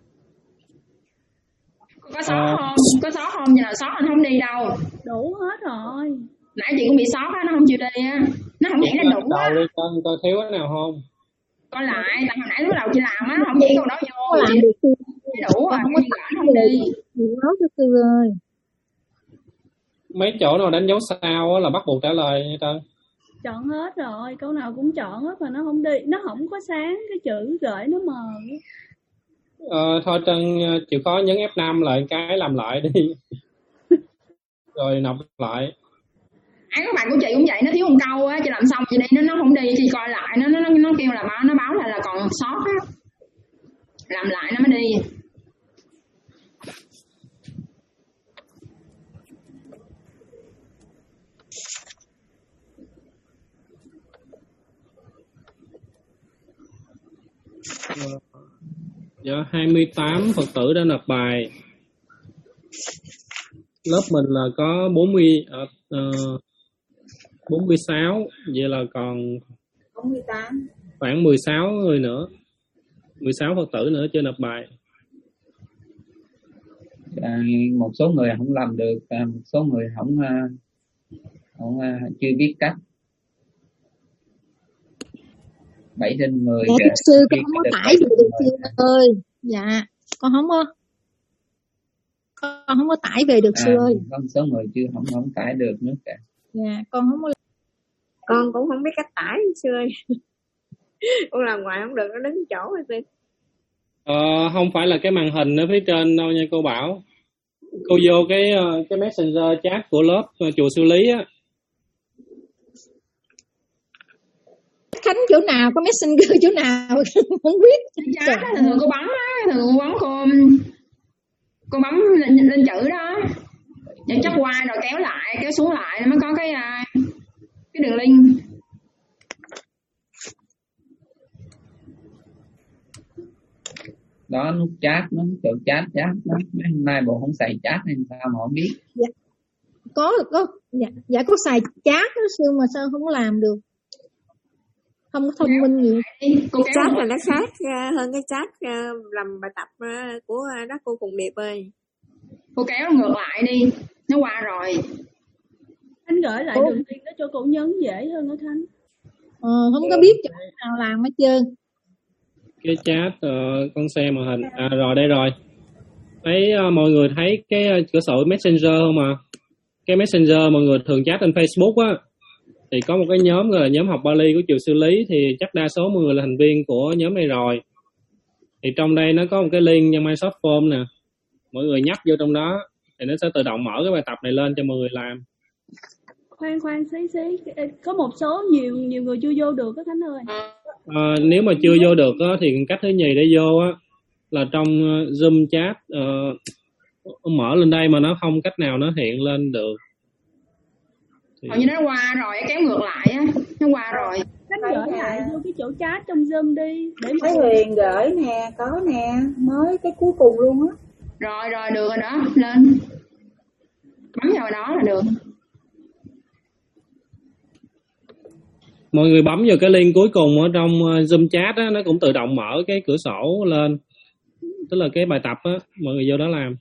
Có sót à... không? Có sót không? Giờ nào sót anh không đi đâu. Đủ hết rồi. Nãy chị cũng bị sót á, nó không chịu đi á. Nó không nhảy lên đủ á. Coi coi thiếu cái nào không? Coi lại, tại hồi nãy lúc đầu chị làm á, không nhảy câu đó vô. Chị đủ rồi, không có không đi. Đủ hết cho sư ơi. Mấy chỗ nào đánh dấu sao á là bắt buộc trả lời nha Trân. Chọn hết rồi, câu nào cũng chọn hết mà nó không đi, nó không có sáng cái chữ gửi nó mờ. Ờ, thôi Trân chịu khó nhấn F năm lại cái làm lại đi. Rồi nộp lại. Án của bạn của chị cũng vậy, nó thiếu một câu á, chị làm xong chị đi nó nó không đi, chị coi lại nó nó nó, nó kêu là báo nó báo là là còn sót á, làm lại nó mới đi. Dạ, hai mươi tám Phật tử đã nộp bài. Lớp mình là có bốn mươi, uh, bốn mươi sáu, vậy là còn bốn mươi tám. khoảng mười sáu người nữa, mười sáu Phật tử nữa chưa nộp bài. À, một số người không làm được, à, một số người không, không chưa biết cách. Bảy trên mười. Dạ thưa sư, con không có tải về được sư ơi. Dạ, con không có con không có tải về được à, sư ơi. Có một số người chưa không không tải được nữa cả. Dạ, con không có. Con cũng không biết cách tải sư ơi. Con làm ngoài không được, nó đứng chỗ rồi sư. Ờ, không phải là cái màn hình ở phía trên đâu nha cô Bảo. Cô vô cái cái messenger chat của lớp chùa Sư Lý á. Khánh chỗ nào, có messenger chỗ nào không biết. Dạ, thường cô bấm á, thường cô bấm cô cô bấm lên, lên chữ đó, vậy chắc qua rồi kéo lại, kéo xuống lại mới có cái cái đường link. Đó nút chat, nó chỗ chat chat đó. Mấy hôm nay bộ không xài chat nên sao mà không biết. Dạ. Có có dạ, dạ có xài chat đó sư, mà sao không làm được, không có thông minh gì. Cái chat là nó khác hơn cái chat làm bài tập của đó cô Phùng Điệp ơi. Cô kéo nó ngược lại đi, nó qua rồi. Anh gửi lại đường link đó cho cô nhấn dễ hơn đó Khánh. Ờ, không có biết chỗ nào làm hết trơn. Cái chat uh, con xem màn hình. À rồi đây rồi. Thấy uh, mọi người thấy cái uh, cửa sổ Messenger không à? Cái Messenger mọi người thường chat trên Facebook á, thì có một cái nhóm gọi là nhóm học Bali của chùa Sư Lý, thì chắc đa số mọi người là thành viên của nhóm này rồi. Thì trong đây nó có một cái link trong Microsoft Form nè, mọi người nhấp vô trong đó thì nó sẽ tự động mở cái bài tập này lên cho mọi người làm. Khoan khoan xí xí, có một số nhiều nhiều người chưa vô được đó Khánh ơi. À, nếu mà chưa vô được á, thì cách thứ nhì để vô á là trong Zoom chat uh, mở lên đây mà nó không cách nào nó hiện lên được. Thì... như nó qua rồi, kéo ngược lại á, nó qua rồi. Khánh gửi lại vô cái chỗ chat trong Zoom đi để Thấy Huyền gửi nè, có nè, mới cái cuối cùng luôn á. Rồi rồi được rồi đó, lên bấm vào đó là được. Mọi người bấm vào cái link cuối cùng ở trong Zoom chat á, nó cũng tự động mở cái cửa sổ lên, tức là cái bài tập á, mọi người vô đó làm.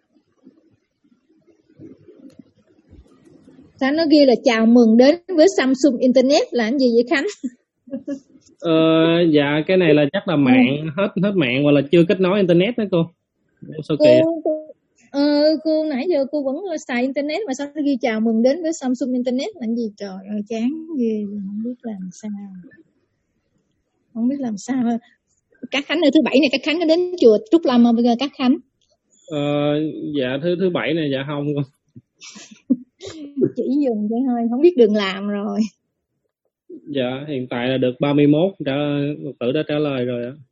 Sao nó ghi là chào mừng đến với Samsung Internet là cái gì vậy Khánh? Ờ, dạ cái này là chắc là mạng hết hết mạng hoặc là chưa kết nối internet đó cô. Sao cô, kìa? cô, ờ, cô nãy giờ cô vẫn xài internet mà sao nó ghi chào mừng đến với Samsung Internet là cái gì, trời ơi chán ghê, không biết làm sao, không biết làm sao. Các Khánh ơi, thứ bảy này các Khánh có đến chùa Trúc Lâm không bây giờ các Khánh? Ờ, dạ thứ thứ bảy này dạ không cô. Chỉ dùng vậy thôi, không biết đường làm rồi. Dạ hiện tại là được ba mươi mốt trả Phật tử đã trả lời rồi ạ.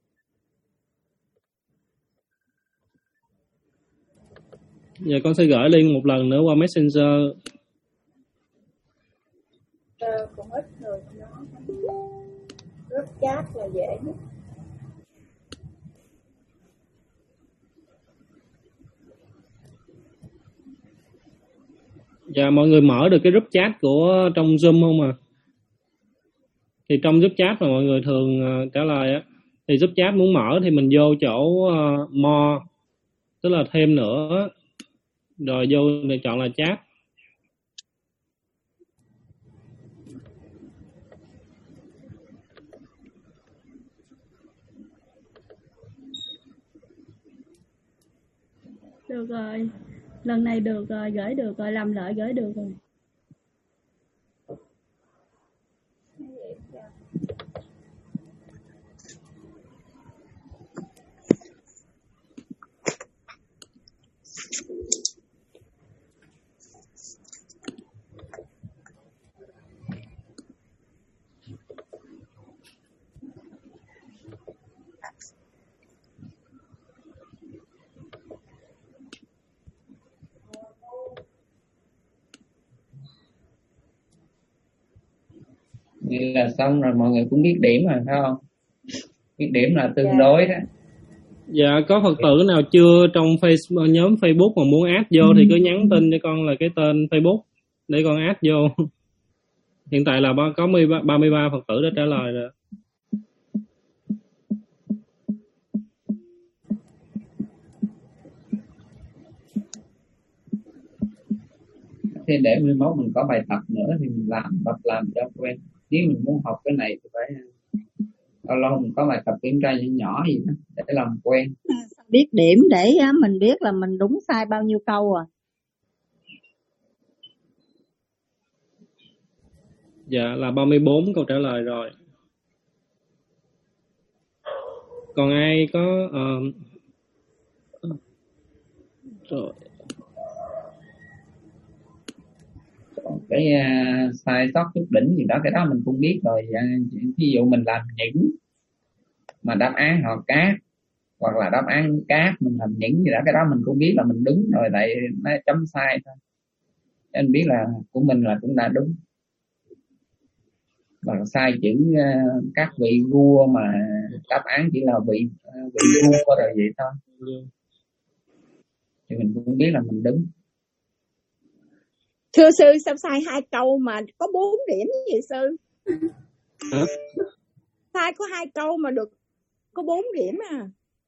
Giờ con sẽ gửi link một lần nữa qua Messenger. Ờ, cũng ít người nó group chat là dễ nhất. Dạ mọi người mở được cái group chat của trong Zoom không à? Thì trong group chat mà mọi người thường uh, trả lời á, thì group chat muốn mở thì mình vô chỗ uh, more, tức là thêm nữa, rồi vô để chọn là chat. Được rồi, lần này được rồi, gửi được rồi, làm lại gửi được rồi. Vậy là xong rồi, mọi người cũng biết điểm rồi phải không? Biết điểm là tương Dạ. đối đó. Dạ, có Phật tử nào chưa trong Facebook, nhóm Facebook mà muốn add vô thì cứ nhắn tin cho con là cái tên Facebook để con add vô. Hiện tại là ba- có ba mươi ba Phật tử đã trả lời rồi. Thế để mai mốt mình có bài tập nữa thì mình làm tập làm cho quen. Nếu mình muốn học cái này thì phải lâu lâu mình có bài tập kiểm tra nhỏ nhỏ gì đó để làm quen. Biết điểm để á, mình biết là mình đúng sai bao nhiêu câu à. Dạ, là ba mươi bốn câu trả lời rồi. Còn ai có uh, rồi. Cái uh, sai sót chút đỉnh gì đó, cái đó mình cũng biết rồi. Uh, ví dụ mình làm những mà đáp án họ cát hoặc là đáp án cát, mình làm những gì đó, cái đó mình cũng biết là mình đúng rồi, tại nó chấm sai thôi. Anh biết là của mình là cũng đã đúng. Còn sai chữ uh, các vị vua mà đáp án chỉ là vị uh, vị vua rồi vậy thôi, thì mình cũng biết là mình đúng. Thưa sư, sao sai hai câu mà có bốn điểm vậy sư? Hả? Sai có hai câu mà được có bốn điểm à?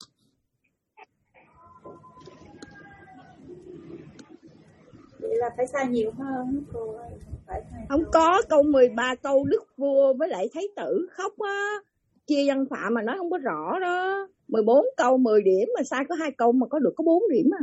Vậy là phải sai nhiều hơn cô ơi. Phải sai Không có, câu mười ba câu đức vua với lại thái tử khóc á, chia văn phạm mà nói không có rõ đó. mười bốn câu mười điểm mà sai có hai câu mà có được có bốn điểm à.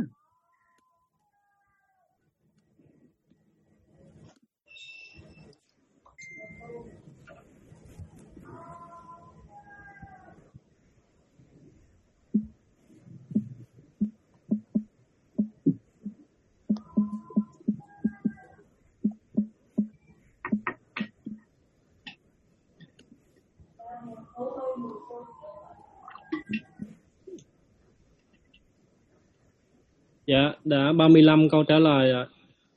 Dạ, đã ba mươi lăm câu trả lời rồi.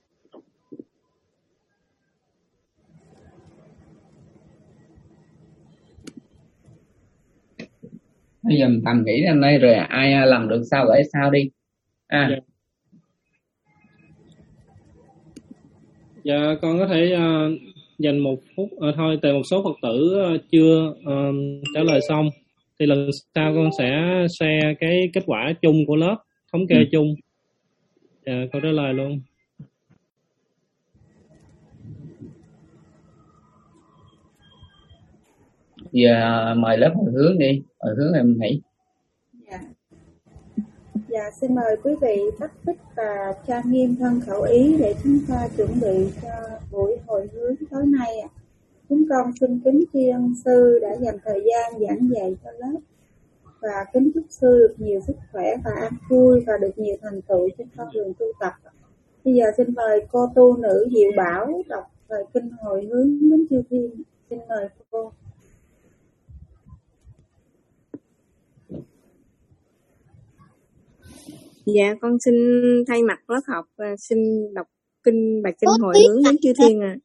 Bây giờ mình tầm nghĩ đến đây rồi, ai làm được sao gửi sao đi. À. Dạ. Dạ, con có thể uh, dành một phút uh, thôi, tại một số Phật tử uh, chưa uh, trả lời xong thì lần sau con sẽ share cái kết quả chung của lớp, thống kê ừ. chung. Dạ, câu trả lời luôn. Giờ mời lớp hồi hướng đi, hồi hướng em nghĩ. Dạ. Dạ, xin mời quý vị tắt tích và trang nghiêm thân khẩu ý để chúng ta chuẩn bị cho buổi hồi hướng tối nay ạ. Chúng con xin kính tri ân sư đã dành thời gian giảng dạy cho lớp, và kính chúc sư được nhiều sức khỏe và an vui và được nhiều thành tựu trên con đường tu tập. Bây giờ xin mời cô tu nữ Diệu Bảo đọc bài kinh hồi hướng đến chư thiên. Xin mời cô. Dạ, con xin thay mặt lớp học và xin đọc kinh bài kinh hồi hướng đến chư thiên à.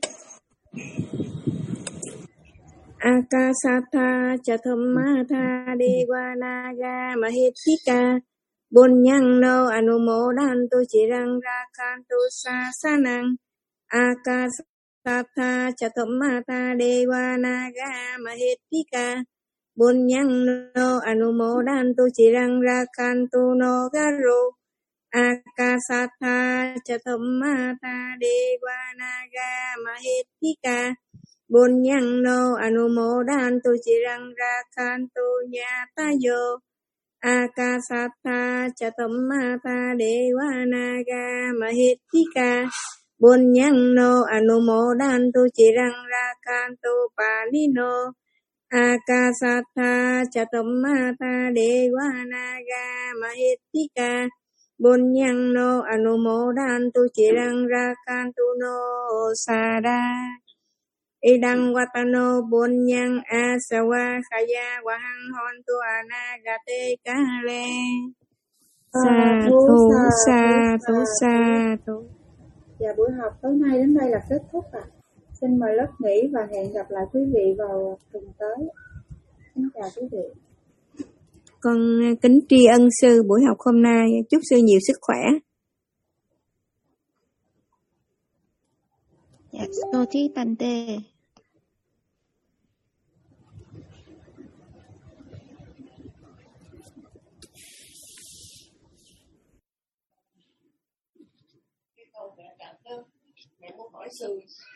Akasatha Chathammatha Devanaga Mahitika Bunyang no Anumodantu Chirang Rakantu Sasanang Akasatha Chathammatha Devanaga Mahitika Bunyang no Anumodantu Chirang Rakantu no Garo Akasatha Chathammatha Devanaga Mahitika Bunyang no Anumodantu Chirang Rakantu Nyatayo Akasatha Chathammatha Devanaga Mahitika Bunyang no Anumodantu Chirang Rakantu Palino Akasatha Chathammatha Devanaga Mahitika Bunyang no Anumodantu Chirang Rakantu no Sada Idang Watano Bunyang Asawa Khaya Wahang Hontu Anagate Kale. Sa thu sa thu sa thu. Và buổi học tối nay đến đây là kết thúc ạ. À. xin mời lớp nghỉ và hẹn gặp lại quý vị vào tuần tới. Xin chào quý vị. Con kính tri ân sư buổi học hôm nay, chúc sư nhiều sức khỏe. Dạ, Tô Thí Tàn Tê. Mẹ muốn hỏi sư